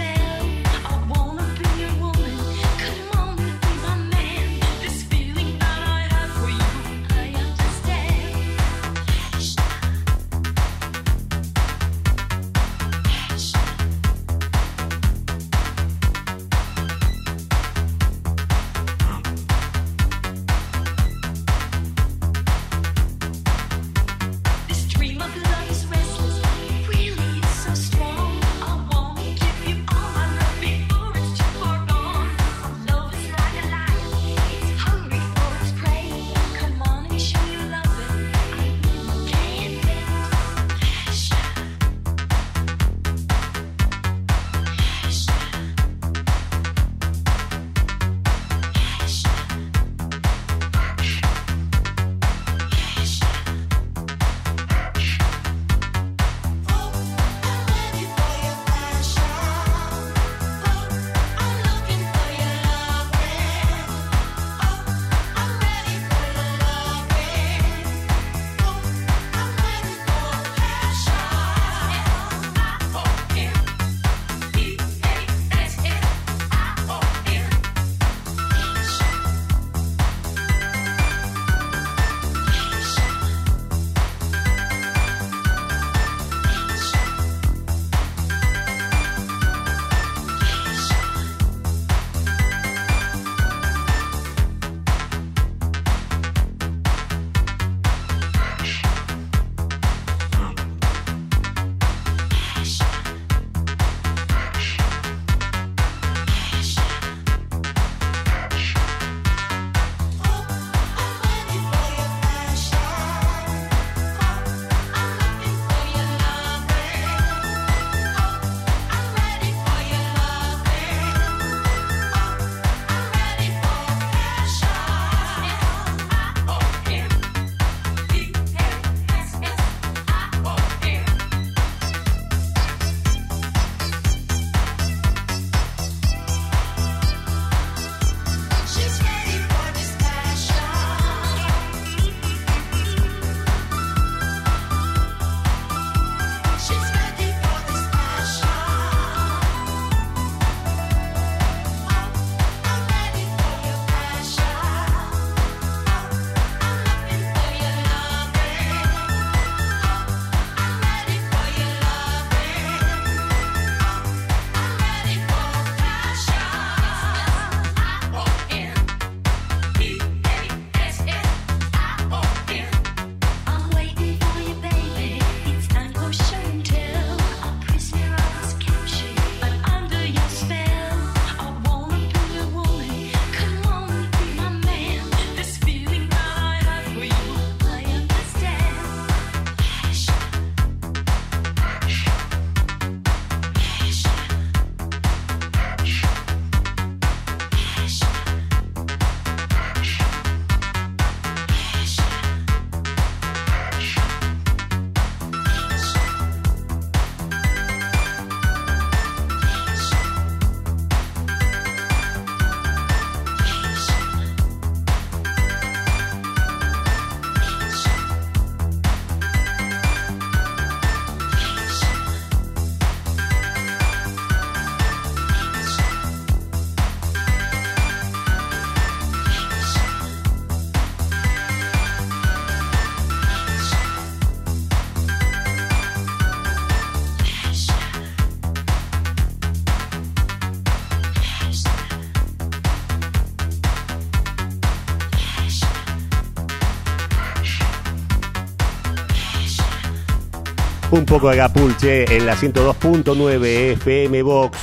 Un poco de Gapulche en la 102.9 FM Box.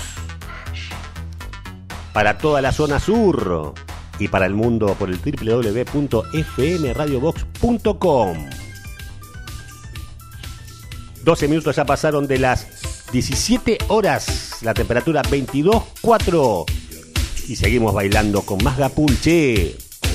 Para toda la zona sur y para el mundo por el www.fmradiobox.com. 12 minutos ya pasaron de las 17 horas. La temperatura 22.4. Y seguimos bailando con más Gapulche.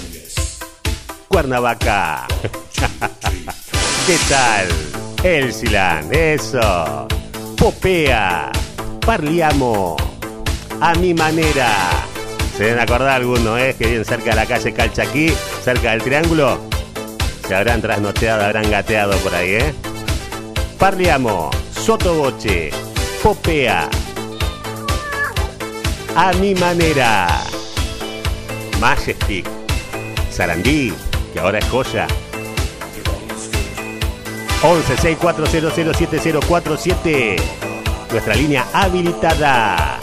Cuernavaca. ¿Qué tal? Elsilan, eso. Popea. Parliamo. A mi manera. Se deben acordar algunos, que viven cerca de la calle Calchaquí, cerca del Triángulo. Se habrán trasnocheado, habrán gateado por ahí, Parliamo, Sotoboche, Popea. A mi manera. Majestic, Sarandí, que ahora es joya. 11-6400-7047, nuestra línea habilitada.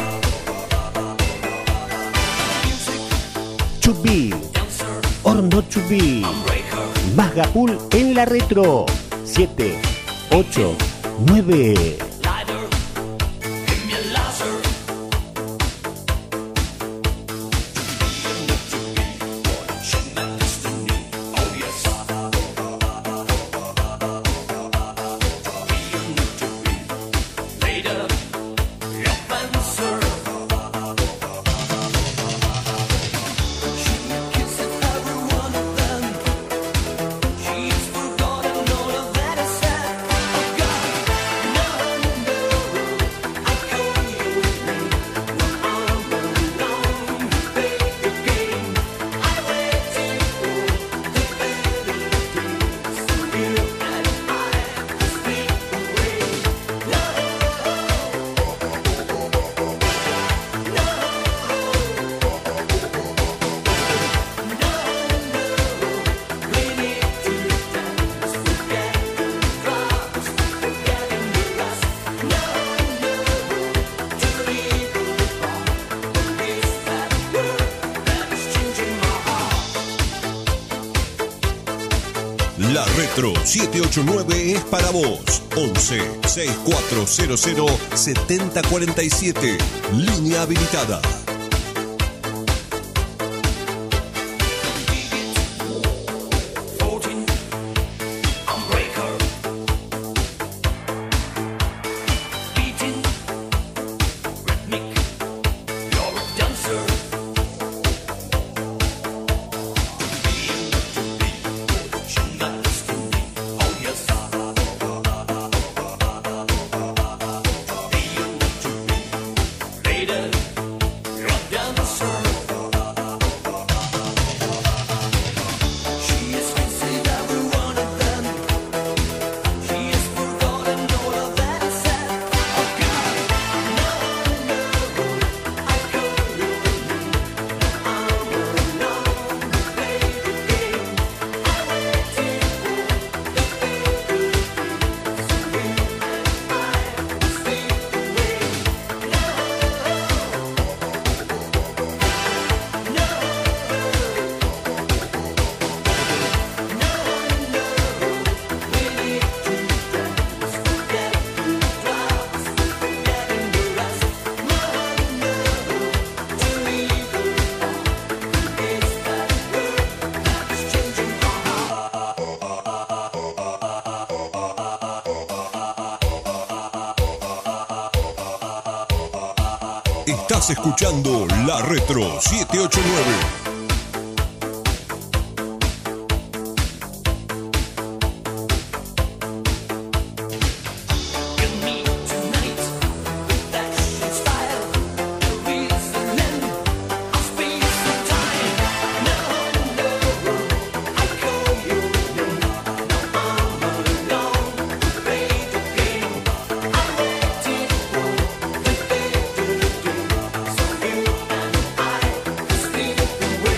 To be or not to be. Más Gapul en la retro. 7, 8, 9. La Retro 789 es para vos. 11-6400-7047. Línea habilitada. Estás escuchando La Retro 789. Away.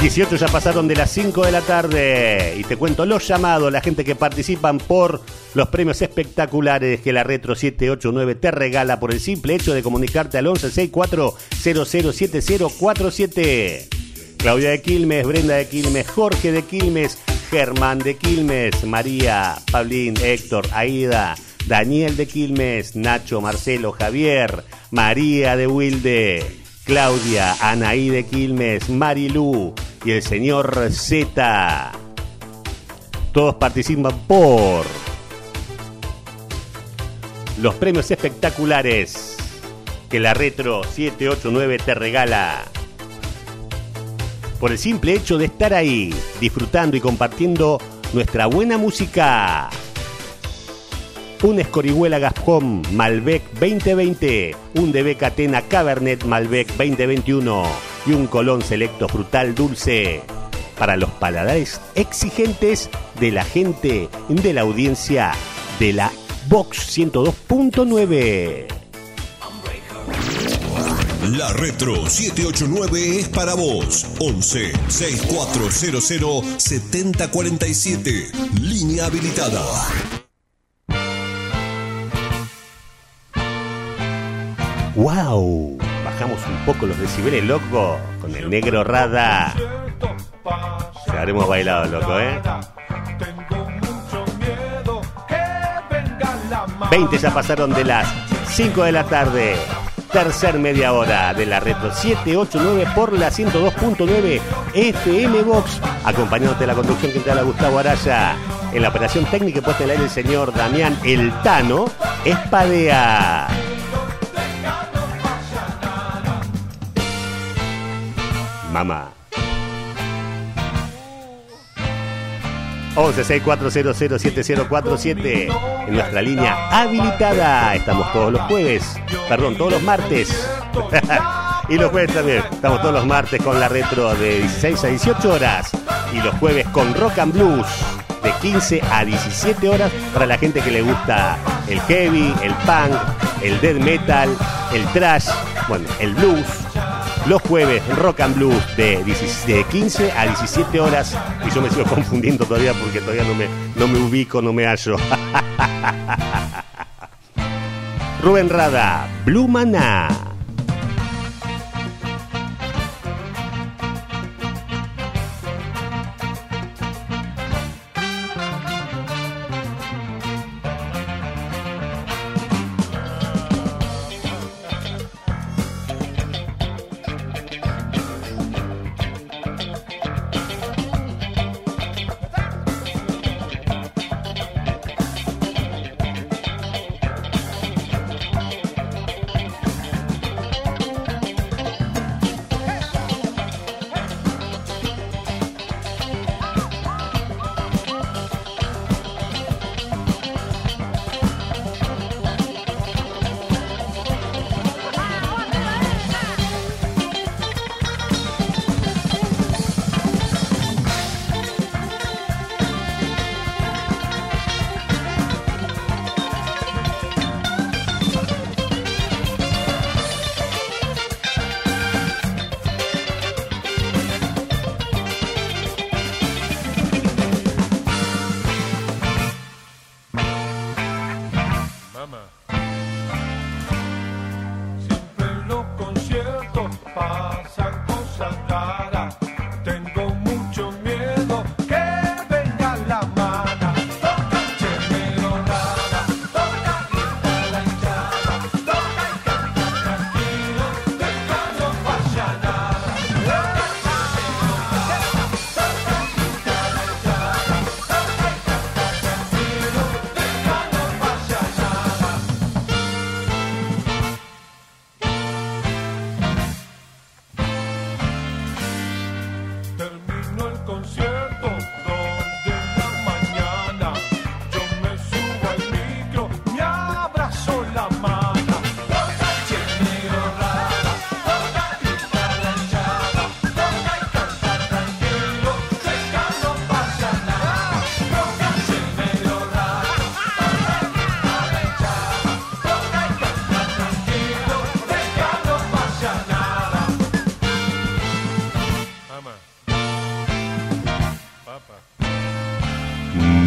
18 ya pasaron de las 5 de la tarde y te cuento los llamados, la gente que participan por los premios espectaculares que la Retro 789 te regala por el simple hecho de comunicarte al 1164-007047. Claudia de Quilmes, Brenda de Quilmes, Jorge de Quilmes, Germán de Quilmes, María, Pablín, Héctor, Aida, Daniel de Quilmes, Nacho, Marcelo, Javier, María de Wilde, Claudia, Anaí de Quilmes, Marilú y el señor Z. Todos participan por los premios espectaculares que la Retro 789 te regala. Por el simple hecho de estar ahí, disfrutando y compartiendo nuestra buena música. Un Escorihuela Gascón Malbec 2020, un DB Catena Cabernet Malbec 2021 y un Colón Selecto Frutal Dulce para los paladares exigentes de la gente de la audiencia de la Vox 102.9. La Retro 789 es para vos. 11 6400 7047. Línea habilitada. ¡Wow! Bajamos un poco los decibeles, loco, con el negro Rada. Ya habremos bailado, loco, ¿eh? 20 ya pasaron de las 5 de la tarde. Tercer media hora de la Retro 789 por la 102.9 FM Box. Acompañándote de la conducción que te da Gustavo Araya. En la operación técnica puesta en el aire el señor Damián El Tano Espadea. Mamá. 1164007047 en nuestra línea habilitada. Estamos todos los todos los martes. Y los jueves también. Estamos todos los martes con la Retro de 16 a 18 horas. Y los jueves con Rock and Blues de 15 a 17 horas para la gente que le gusta el heavy, el punk, el death metal, el thrash, bueno, el blues. Los jueves, Rock and Blues de 15 a 17 horas. Y yo me sigo confundiendo todavía porque todavía no me ubico, no me hallo. Rubén Rada, Blue Maná.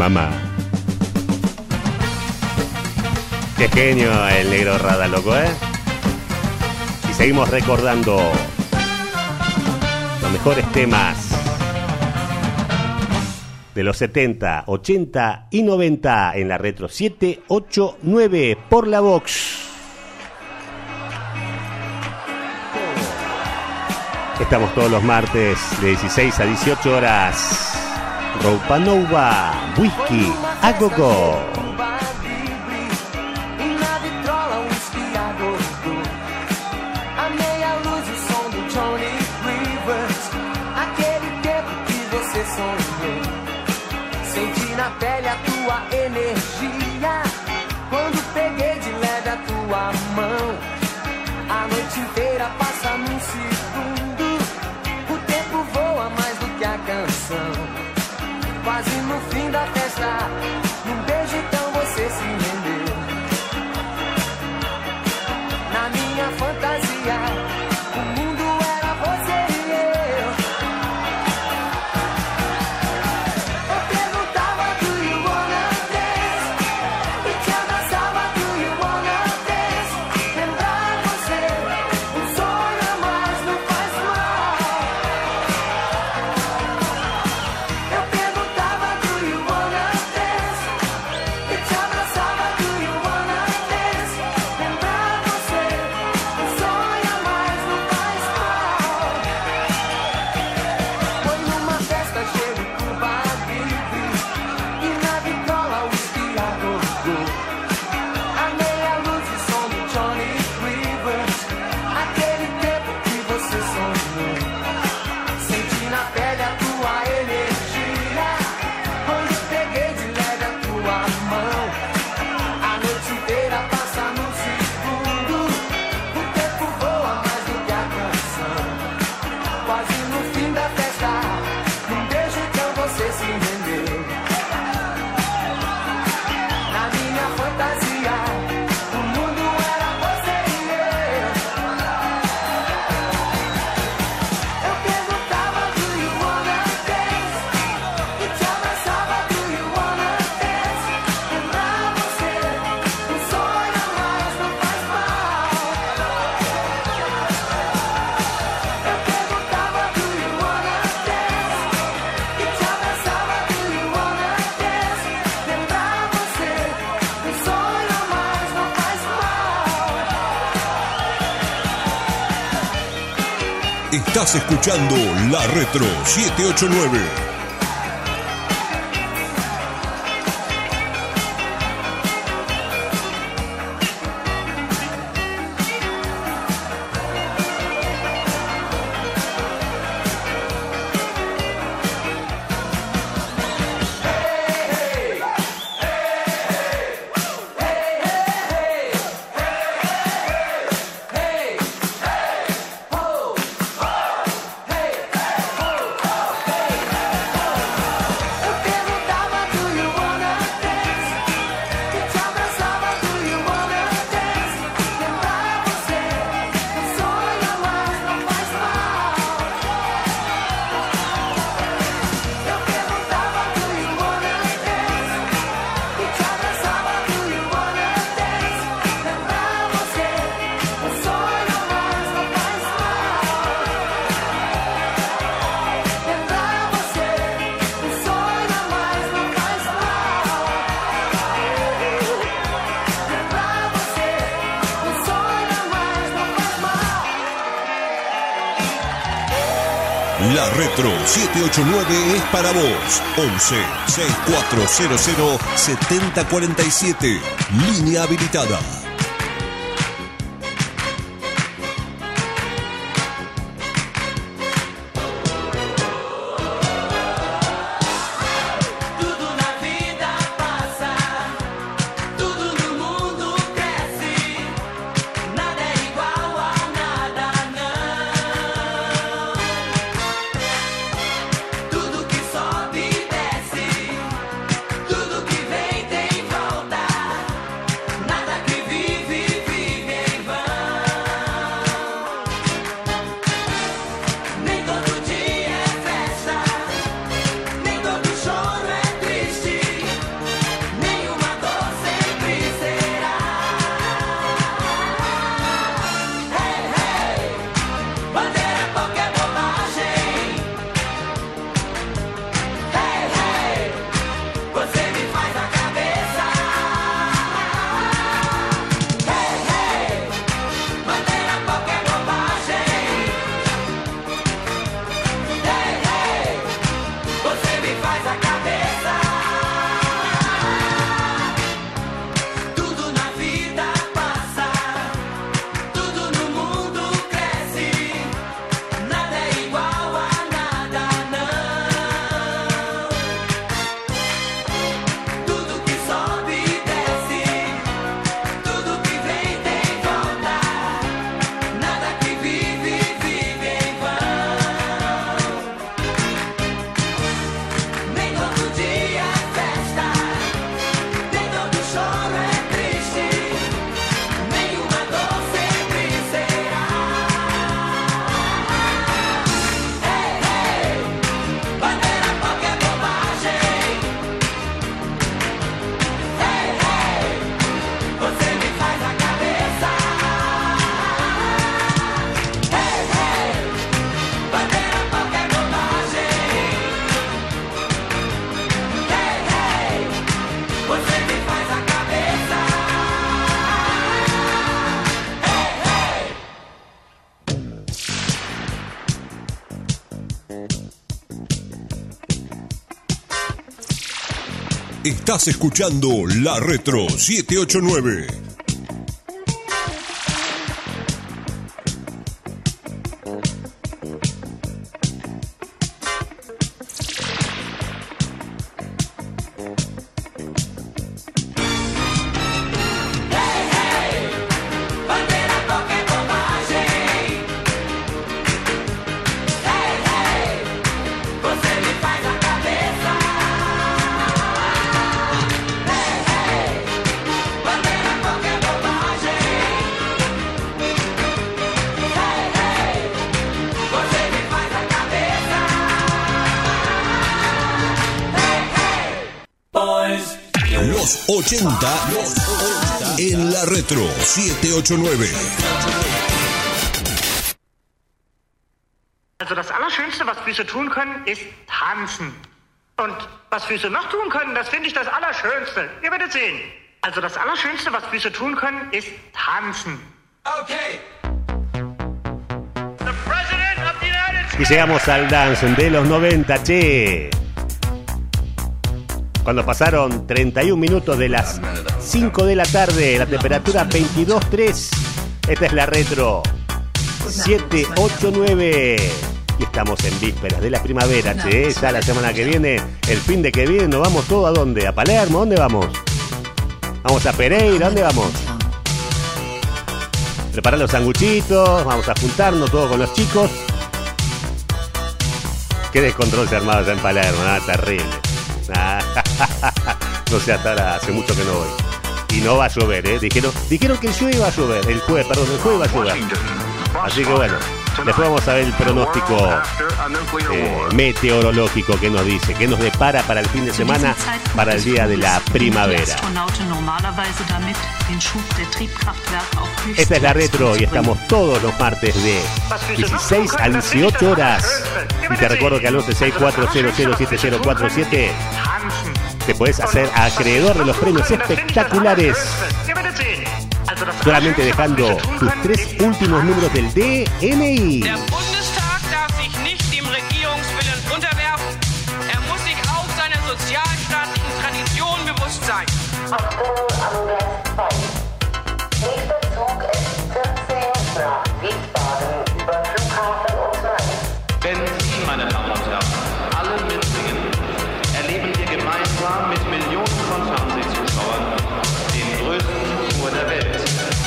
mamá. Qué genio el negro Rada, loco, ¿eh? Y seguimos recordando los mejores temas de los 70, 80 y 90 en la Retro 789 por la Vox. Estamos todos los martes de 16 a 18 horas. Roupa Nova, whisky, a gogo. Senti na pele a tua energia quando peguei de leve a tua mão. A noite inteira passa num segundo, o tempo voa mais do que a canção. Quase no fim da festa, num beijo então você se rendeu. Na minha fantasia, o mundo era você e eu. Eu perguntava do you wanna dance e te abraçava do you wanna dance. Lembrar você, um sonho a mais não faz mal. Eu perguntava do you wanna dance e te abraçava do you wanna dance. Lembrar você, um sonho a mais não faz mal. Foi numa festa cheia de Cuba Libre e na vitrola whisky a gogo. A meia luz e som do Johnny Rivers, aquele tempo que você sonhou. Senti na pele a tua energia quando peguei de leve a tua mão. A noite inteira passa num segundo, o tempo voa mais do que a canção. Quase no fim da festa, num beijo então você se rendeu. Na minha fantasia, o mundo era você e eu. Eu perguntava do you wanna dance e te abraçava do you wanna dance. Lembrar você, um sonho a mais não faz mal. Eu perguntava do you wanna dance e te abraçava do you wanna dance. Lembrar você, um sonho a mais não faz mal. Estás escuchando La Retro 789. Eu perguntava do you wanna dance e te abraçava do you wanna dance. Lembrar você, um sonho a mais não faz mal. Eu perguntava do you wanna dance e te abraçava do you wanna dance. Lembrar você, um sonho a mais não faz mal. Lembrar você, um sonho a mais não faz mal. Lembrar você, um sonho a mais não faz mal. La Retro 789 es para vos. 11 6400 7047. Línea habilitada. Tudo na vida passa, tudo no mundo cresce, nada é igual a nada, não. Tudo que sobe e desce, tudo que vem tem volta, nada que vive Estás escuchando La Retro 789. Los 80 en La Retro 789. Also das Allerschönste, was Füße tun können, ist tanzen. Und was Füße noch tun können, das finde ich das Allerschönste. Ihr werdet sehen. Also das Allerschönste, was Füße tun können, ist tanzen. Okay. The President of the United States. Y llegamos al dance de los 90, che. Cuando pasaron 31 minutos de las 5 de la tarde, la temperatura 22.3. Esta es La Retro 789. Y estamos en vísperas de la primavera, che. Ya la semana que viene, el fin de que viene, nos vamos todos ¿a dónde? ¿A Palermo? ¿Dónde vamos? Vamos a Pereira, ¿dónde vamos? Preparar los sanguchitos, vamos a juntarnos todos con los chicos. Qué descontrol se armaba allá en Palermo, nada, terrible. No sé, hasta ahora hace mucho que no voy. Y no va a llover, dijeron que el jueves iba a llover, el jueves iba a llover. Así que bueno, después vamos a ver el pronóstico meteorológico que nos dice, que nos depara para el fin de semana, para el día de la primavera. Esta es La Retro y estamos todos los martes de 16 a 18 horas. Y te recuerdo que al 1164007047 te podés hacer acreedor de los premios espectaculares, solamente dejando tus 3 últimos números del DNI. Der Bundestag darf sich nicht dem Regierungswillen unterwerfen. Muss sich auch seiner sozialstaatlichen Tradition bewusst sein. Nächster Zug ist 14 nach Wiesbaden über Flughafen und Main. Wenn Sie, meine Damen und Herren, alle mitsingen, erleben wir gemeinsam mit Millionen von Fernsehzuschauern den größten Tour der Welt.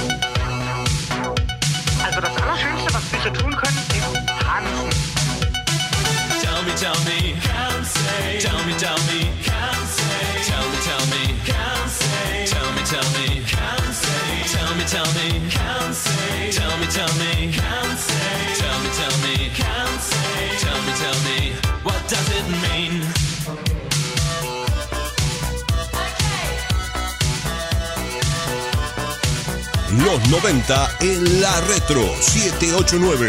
Also das Allerschönste, was Füße tun können, ist tanzen. Tell me, can't say. Tell me, can't say. Tell me, can't say. Tell me, can't say. Tell me, can't say. Tell me, can't say. Tell me, can't say. Tell me, what does it mean? Los 90 en La Retro 789.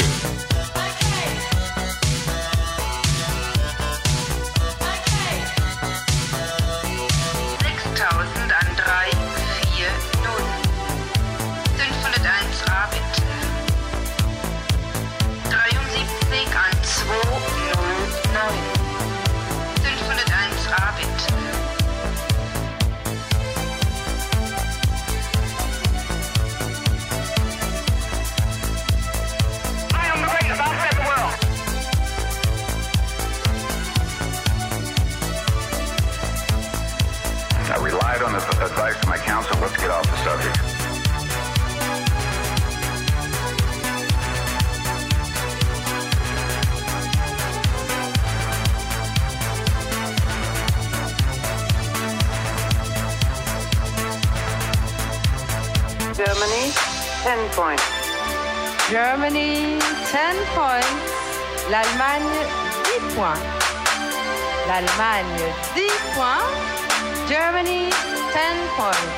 10 points. Germany, 10 points. L'Allemagne, 10 points. L'Allemagne, 10 points. Germany, 10 points.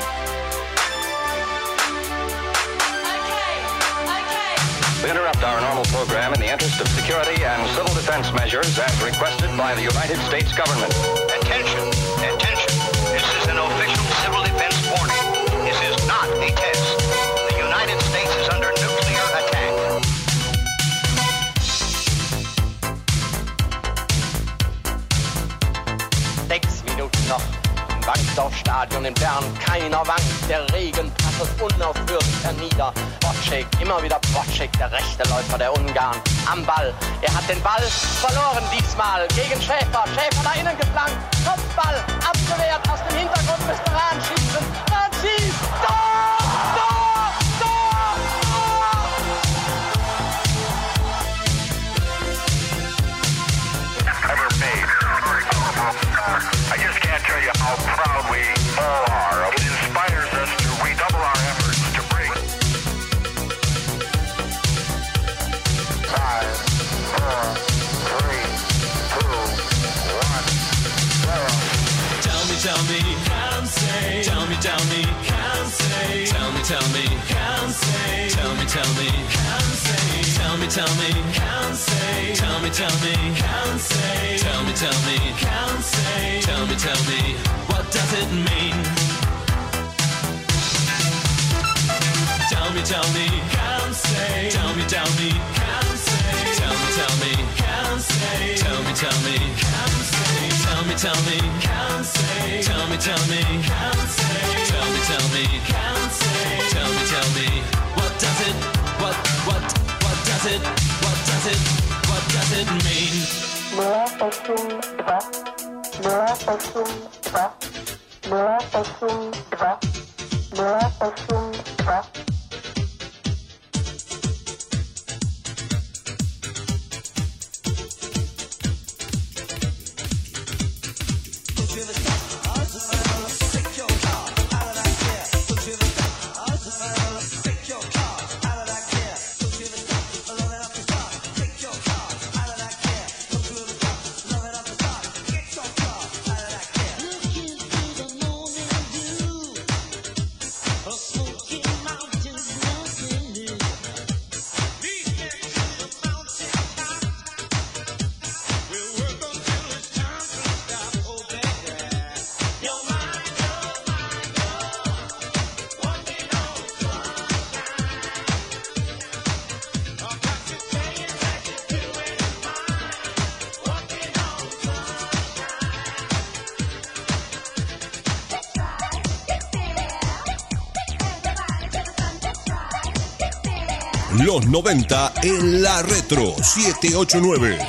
We interrupt our normal program in the interest of security and civil defense measures as requested by the United States government. Attention, attention. This is an official civil defense warning. This is not a test. The United States is under nuclear attack. und in Bern keiner wankt. Der Regen prasselt unaufhörlich hernieder. Bocek, immer wieder Bocek, der rechte Läufer der Ungarn. Am Ball, er hat den Ball verloren diesmal. Gegen Schäfer, Schäfer nach innen geflankt. Kopfball, abgewehrt, aus dem Hintergrund müsste Rahn schießen. Rahn schießt, Tor, Tor, Tor, Tor! Ever made. I just can't tell you how proud we all are. It inspires us to redouble our efforts to bring 5, 4, 3, 2, 1, 0. Tell me, can't say. Tell me, can't say. Tell me, can't say. Tell me, can't say. Tell me, can't say. Tell me, can't say. Tell me, can't say. Tell me, what does it mean? Tell me, can't say. Tell me, can't say. Tell me, can't say. Tell me, can't say. Tell me, can't say. Tell me, can't say. Tell me, can't say. Tell me, what does it mean? Los 90 en la Retro 789.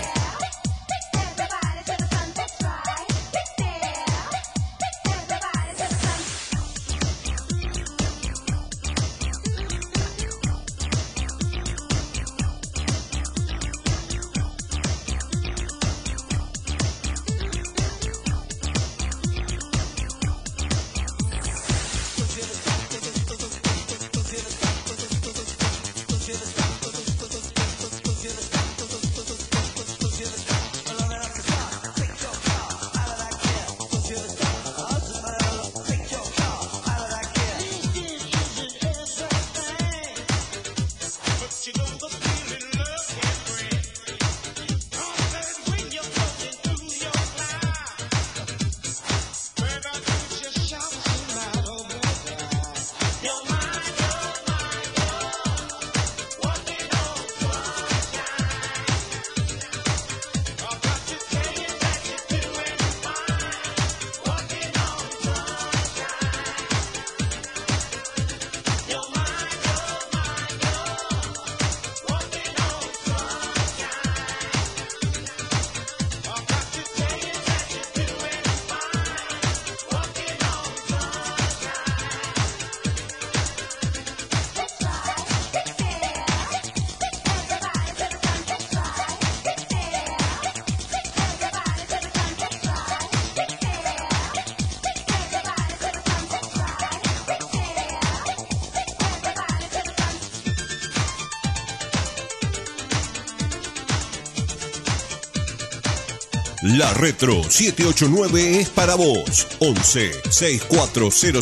La Retro 789 es para vos. 11 6400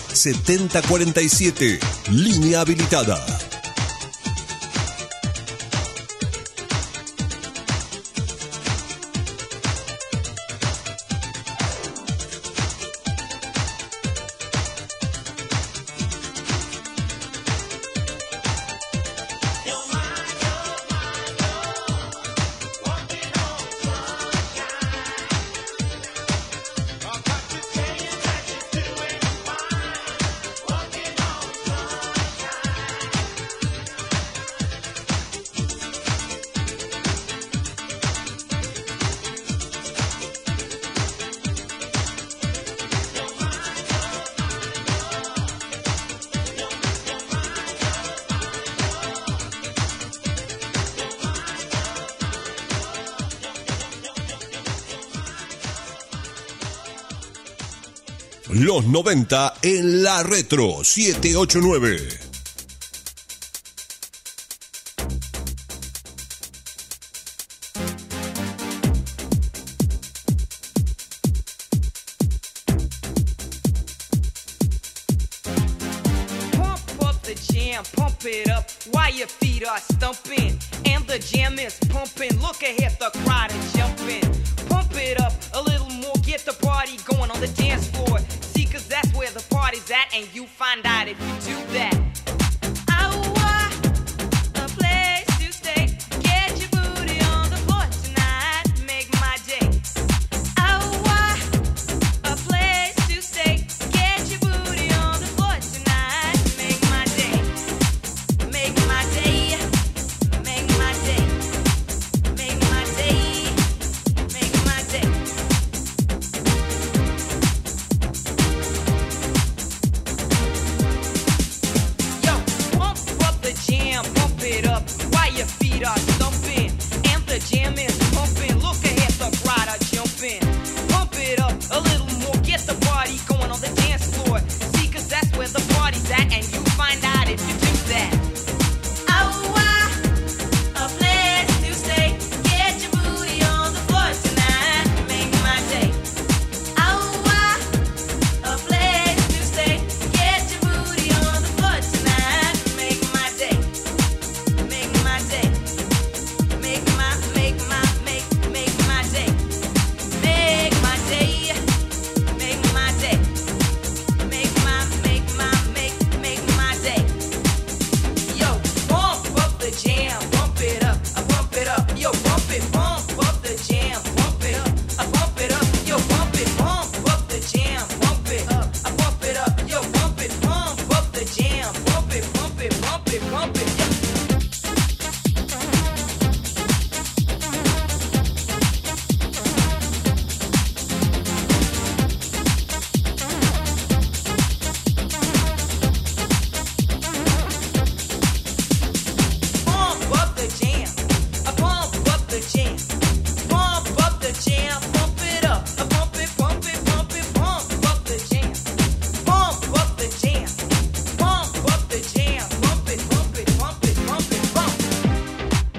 7047. Línea habilitada. Los 90 en la Retro 789. Pump it up while your feet are stumping and the jam is pumping. Look ahead, the crowd is jumping. Pump it up a little more, get the party going on the dance floor. See, cause that's where the party's at, and you find out if you do that. A place to stay. Get your booty on the floor tonight. Make my day. A place to stay. Get your booty on the floor tonight. Make my day. Make my day. Make my day. Make my day. Make my day. Yo, pump up the jam, pump it up while your feet are stumping and the jam is pumping. Look ahead, the crowd are jumping. Pump it up a little more, get the party going on the dance floor. See, cause that's where the party's at, and you find out if you do that. A place to stay. Get your booty on the floor tonight. Make my day. A place to stay. Get your booty on the floor tonight. Make my day. Make my day. Make my day. Make my day. Make my day. Make my day. Yo, pump up the jam, pump it up, pump it up. Yo, pump it, pump up the jam, pump it up, pump it up. Yo, pump it, pump up the jam, pump it up, pump it up. Yo, pump it, pump up the jam, pump it, pump it, pump it, pump it. Yo. Pump up the jam, pump up the jam, pump up the jam, pump it up, pump it, pump it, pump it, pump up the jam, pump up the jam, pump up the jam, pump it, pump it, pump it, pump it, pump.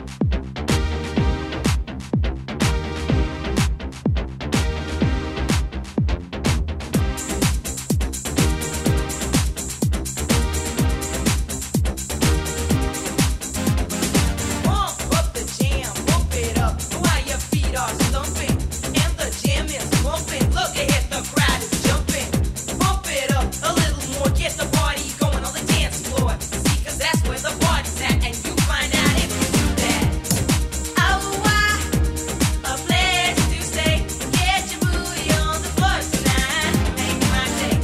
Pump up the jam, pump it up while your feet are stumping and the jam is pumping. Look ahead, the crowd is jumping. Pump it up a little more, get the party going on the dance floor. See, cause that's where the party's at, and you find out if you do that. A place to stay. Get your booty on the floor tonight. Make my day.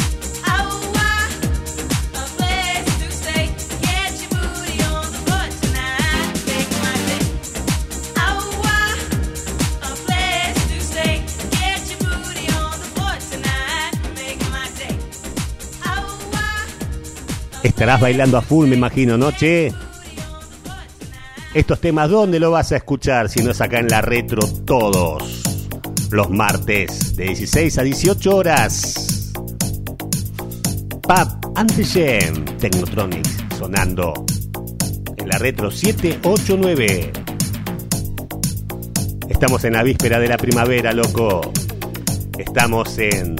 A place to stay. Get your booty on the floor tonight. Make my day. A place to stay. Get your booty on the floor tonight. Make my day. Estarás bailando a full, me imagino, ¿no, che? Estos temas, ¿dónde lo vas a escuchar si no es acá en la Retro todos los martes de 16 a 18 horas? Pub and the Jam, Technotronics, sonando en la Retro 789. Estamos en la víspera de la primavera, loco. Estamos en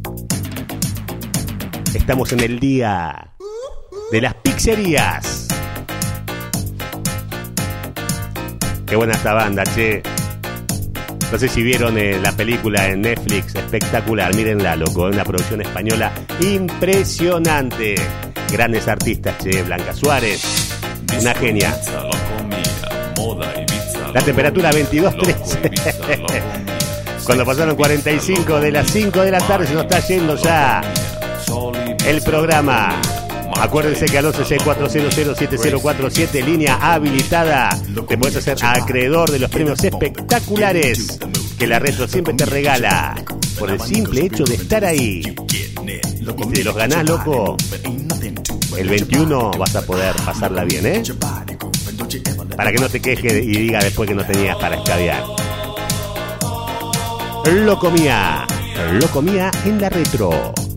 el día de las pizzerías. Qué buena esta banda, che. No sé si vieron la película en Netflix, espectacular. Mírenla, loco, es una producción española impresionante. Grandes artistas, che. Blanca Suárez, una genia. La temperatura 22.13. Cuando pasaron 45 de las 5 de la tarde se nos está yendo ya el programa. Acuérdense que al 1164007047, línea habilitada, te puedes hacer acreedor de los premios espectaculares que la Retro siempre te regala por el simple hecho de estar ahí. Y si los ganás, loco, el 21 vas a poder pasarla bien, ¿eh? Para que no te quejes y diga después que no tenías para escabiar. Lo comía en la Retro.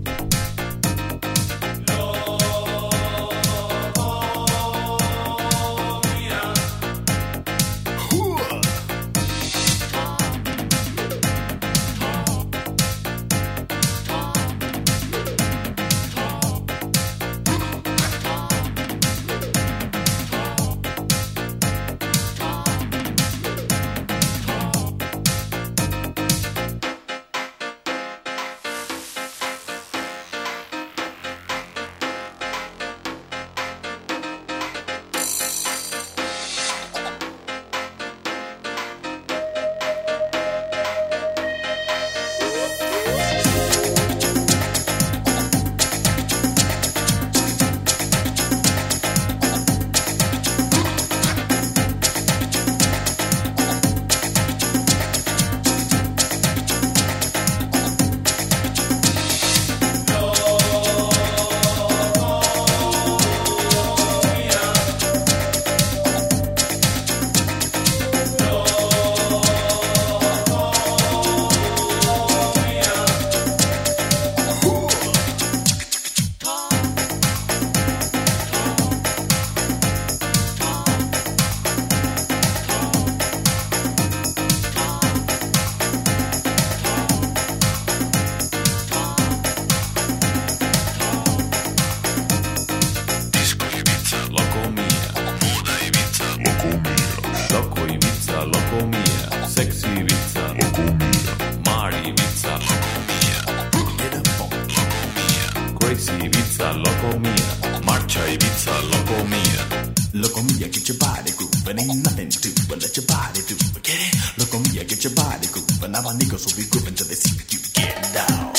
get your body grooving. Ain't nothing to do but let your body do it. Get it? Look on me, I get your body grooving. Now my niggas will be grooving till they see you get down.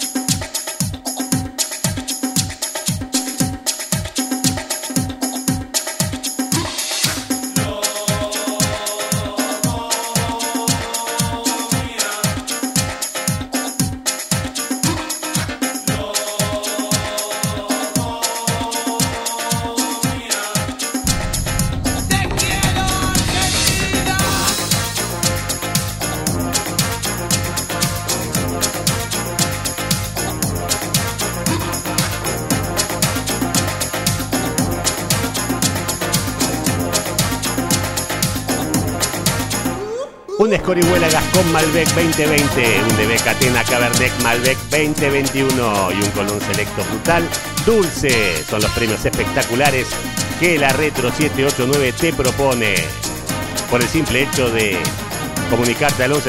Un Escorihuela Gascón Malbec 2020, un DB Catena Cabernet Malbec 2021 y un Colón Selecto Frutal Dulce. Son los premios espectaculares que la Retro 789 te propone. Por el simple hecho de comunicarte al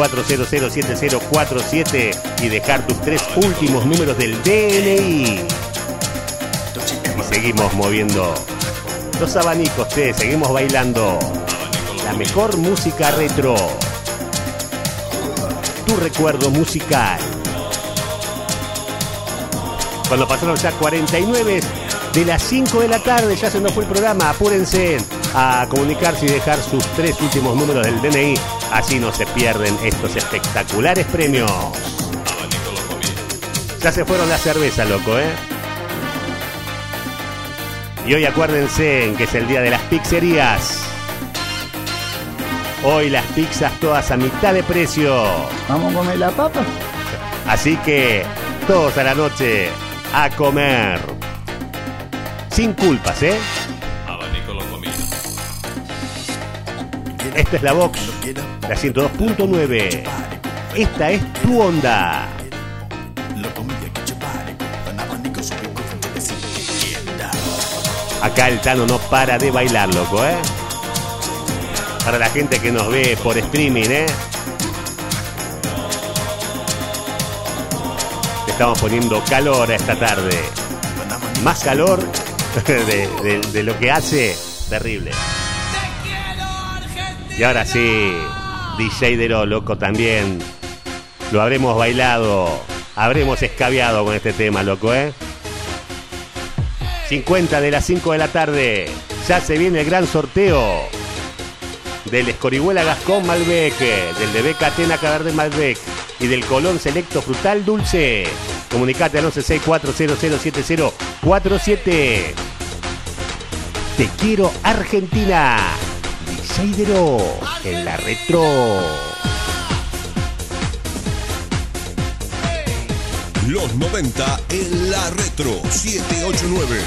1164007047 y dejar tus 3 últimos números del DNI. Y seguimos moviendo los abanicos, seguimos bailando la mejor música retro. Tu recuerdo musical. Cuando pasaron ya 49 de las 5 de la tarde, ya se nos fue el programa. Apúrense a comunicarse y dejar sus 3 últimos números del DNI. Así no se pierden estos espectaculares premios. Ya se fueron las cervezas, loco, ¿eh? Y hoy acuérdense que es el día de las pizzerías. Hoy las pizzas todas a mitad de precio. ¿Vamos a comer la papa? Así que todos a la noche a comer. Sin culpas, ¿eh? Esta es la Vox, la 102.9. Esta es tu onda. Acá el Tano no para de bailar, loco, ¿eh? Para la gente que nos ve por streaming, ¿eh? Le estamos poniendo calor a esta tarde. Más calor de lo que hace, terrible. Y ahora sí, DJ Dero, loco, también. Lo habremos bailado, habremos escabiado con este tema, loco, ¿eh? 50 de las 5 de la tarde. Ya se viene el gran sorteo del Escorihuela Gascón Malbec, del DB Catena Cabernet Malbec y del Colón Selecto Frutal Dulce. Comunicate al 1164007047. Te quiero Argentina. DJ Dero en la retro. Los 90 en la retro 789.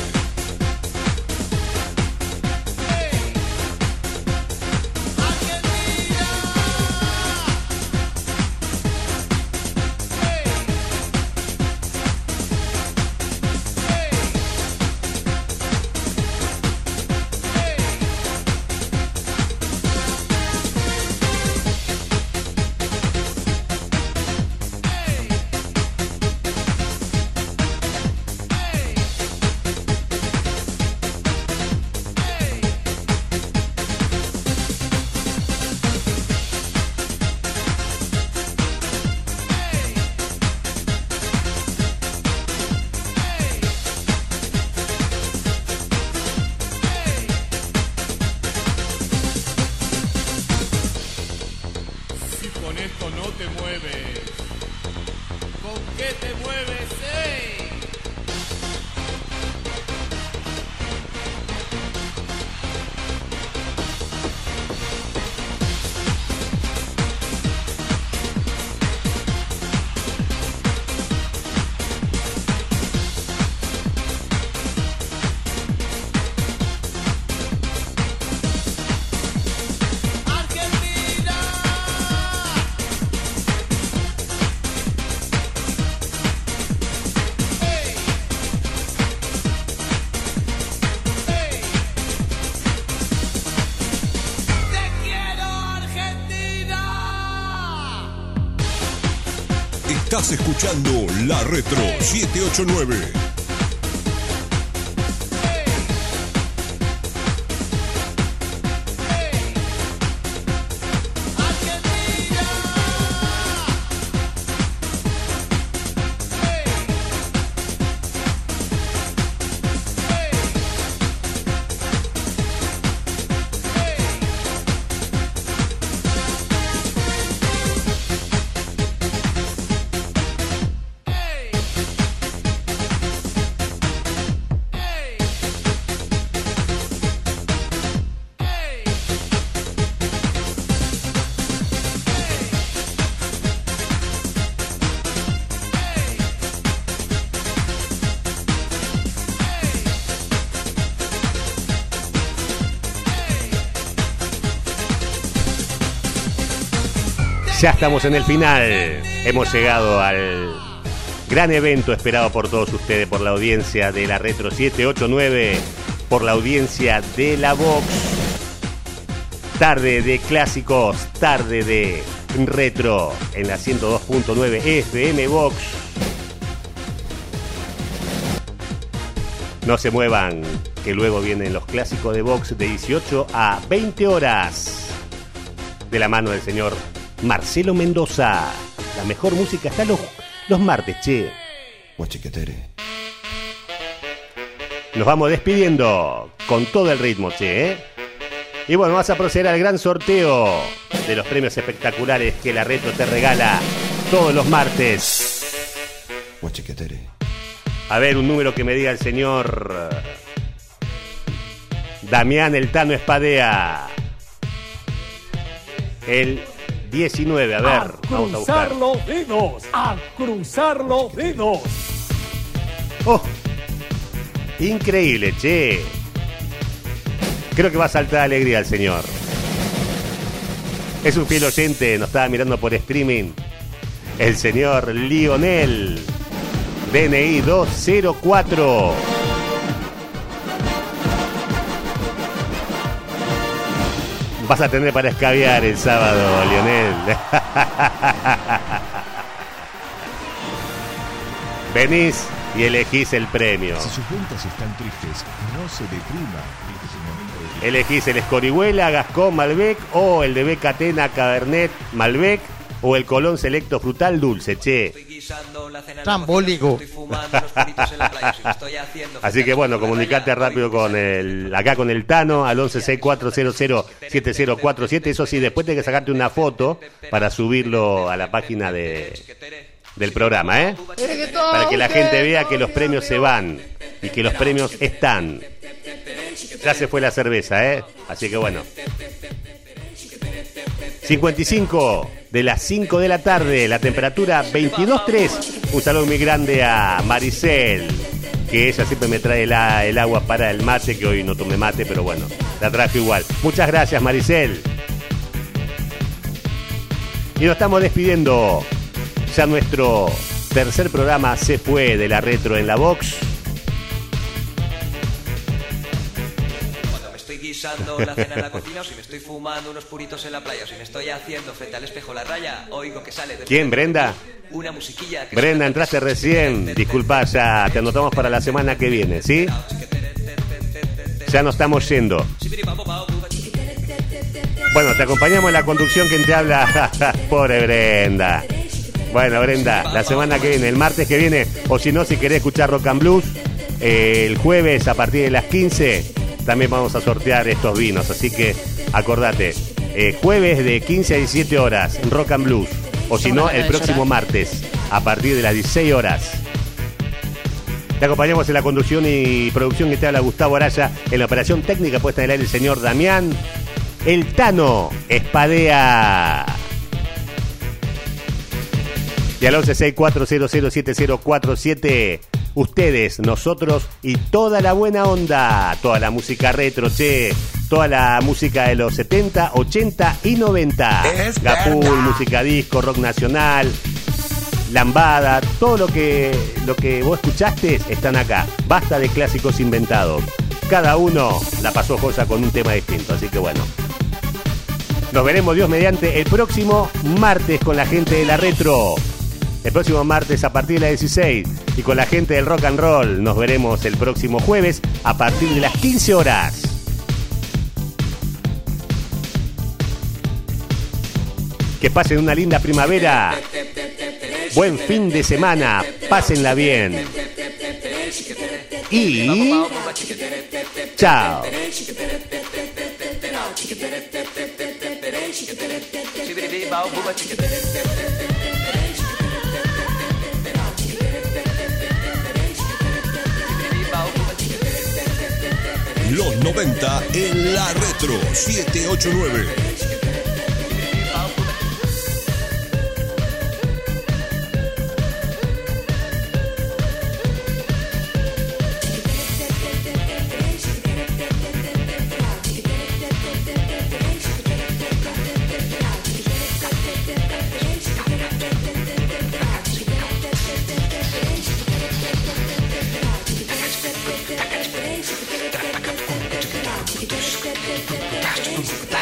Estás escuchando la Retro 789. Ya estamos en el final. Hemos llegado al gran evento esperado por todos ustedes, por la audiencia de la Retro 789, por la audiencia de la Vox. Tarde de clásicos, tarde de retro en la 102.9 FM Vox. No se muevan, que luego vienen los clásicos de Vox de 18 a 20 horas. De la mano del señor Marcelo Mendoza. La mejor música está los martes, che. Nos vamos despidiendo con todo el ritmo, che, ¿eh? Y bueno, vas a proceder al gran sorteo de los premios espectaculares que la Retro te regala todos los martes. A ver, un número que me diga el señor Damián El Tano Espadea. El 19, a ver, vamos a buscar. A cruzar los dedos. Oh, increíble, che. Creo que va a saltar alegría el señor. Es un fiel oyente, nos estaba mirando por streaming. El señor Lionel, DNI 204. Vas a tener para escabiar el sábado, Lionel. Venís y elegís el premio. Si sus ventas están tristes, no se deprima. Este es el momento de... Elegís el Escorihuela, Gascón, Malbec, o el de Becatena, Cabernet, Malbec, o el Colón Selecto Frutal Dulce, che. Trambólico. Así que bueno, comunicate rápido con acá con el Tano al 1164007047. Eso sí, después tenés que sacarte una foto para subirlo a la página del programa, ¿eh? Para que la gente vea que los premios se van y que los premios están. Ya se fue la cerveza, ¿eh? Así que bueno. 55 de las 5 de la tarde, la temperatura 22.3. Un saludo muy grande a Maricel, que ella siempre me trae el agua para el mate, que hoy no tomé mate, pero bueno, la traje igual. Muchas gracias, Maricel. Y nos estamos despidiendo. Ya nuestro tercer programa se fue de la Retro en la Vox. Guisando la cena en la cocina, o si me estoy fumando unos puritos en la playa, o si me estoy haciendo frente al espejo la raya, oigo que sale de... ¿Quién, Brenda? Una musiquilla que... Brenda, entraste recién. Disculpa, ya te anotamos para la semana que viene, ¿sí? Ya nos estamos yendo. Bueno, te acompañamos en la conducción. ¿Quién te habla? Pobre Brenda. Bueno, Brenda, la semana que viene, el martes que viene, o si no, si querés escuchar Rock and Blues, el jueves a partir de las 15... también vamos a sortear estos vinos, así que acordate, jueves de 15 a 17 horas, Rock and Blues, o si no, el próximo martes, a partir de las 16 horas. Te acompañamos en la conducción y producción, que te habla Gustavo Araya, en la operación técnica puesta en el aire el señor Damián El Tano Espadea. Y al 1164007047, ustedes, nosotros y toda la buena onda, toda la música retro, che, toda la música de los 70, 80 y 90. Gapul, música disco, rock nacional, lambada, todo lo que vos escuchaste están acá. Basta de clásicos inventados. Cada uno la pasó joya con un tema distinto, así que bueno. Nos veremos, Dios mediante, el próximo martes con la gente de la Retro. El próximo martes a partir de las 16. Y con la gente del rock and roll nos veremos el próximo jueves a partir de las 15 horas. Que pasen una linda primavera. Buen fin de semana. Pásenla bien. Y... chao. Los 90 en la Retro 789.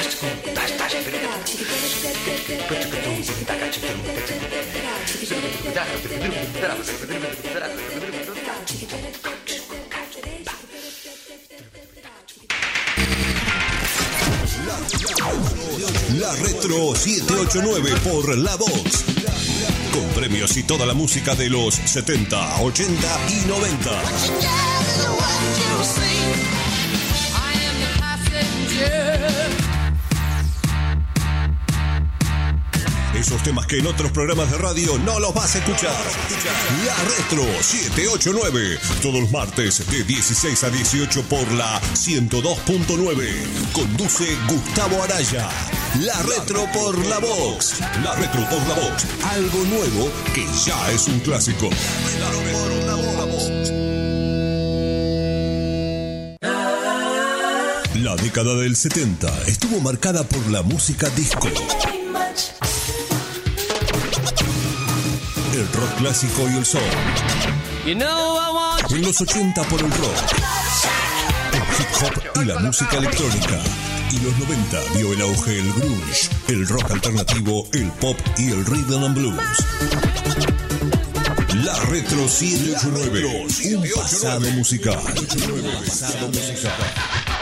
La Retro 789 por La Vox. Con premios y toda la música de los 70, 80 y 90. Esos temas que en otros programas de radio no los vas a escuchar. La Retro 789. Todos los martes de 16 a 18 por la 102.9. Conduce Gustavo Araya. La Retro por La Vox. La Retro por La Vox. Algo nuevo que ya es un clásico. La Retro por La Vox. La década del 70 estuvo marcada por la música disco. El rock clásico y el soul. En los 80 por el rock, el hip hop y la música electrónica. Y los 90 vio el auge del grunge, el rock alternativo, el pop y el rhythm and blues. La Retro 789, un pasado musical.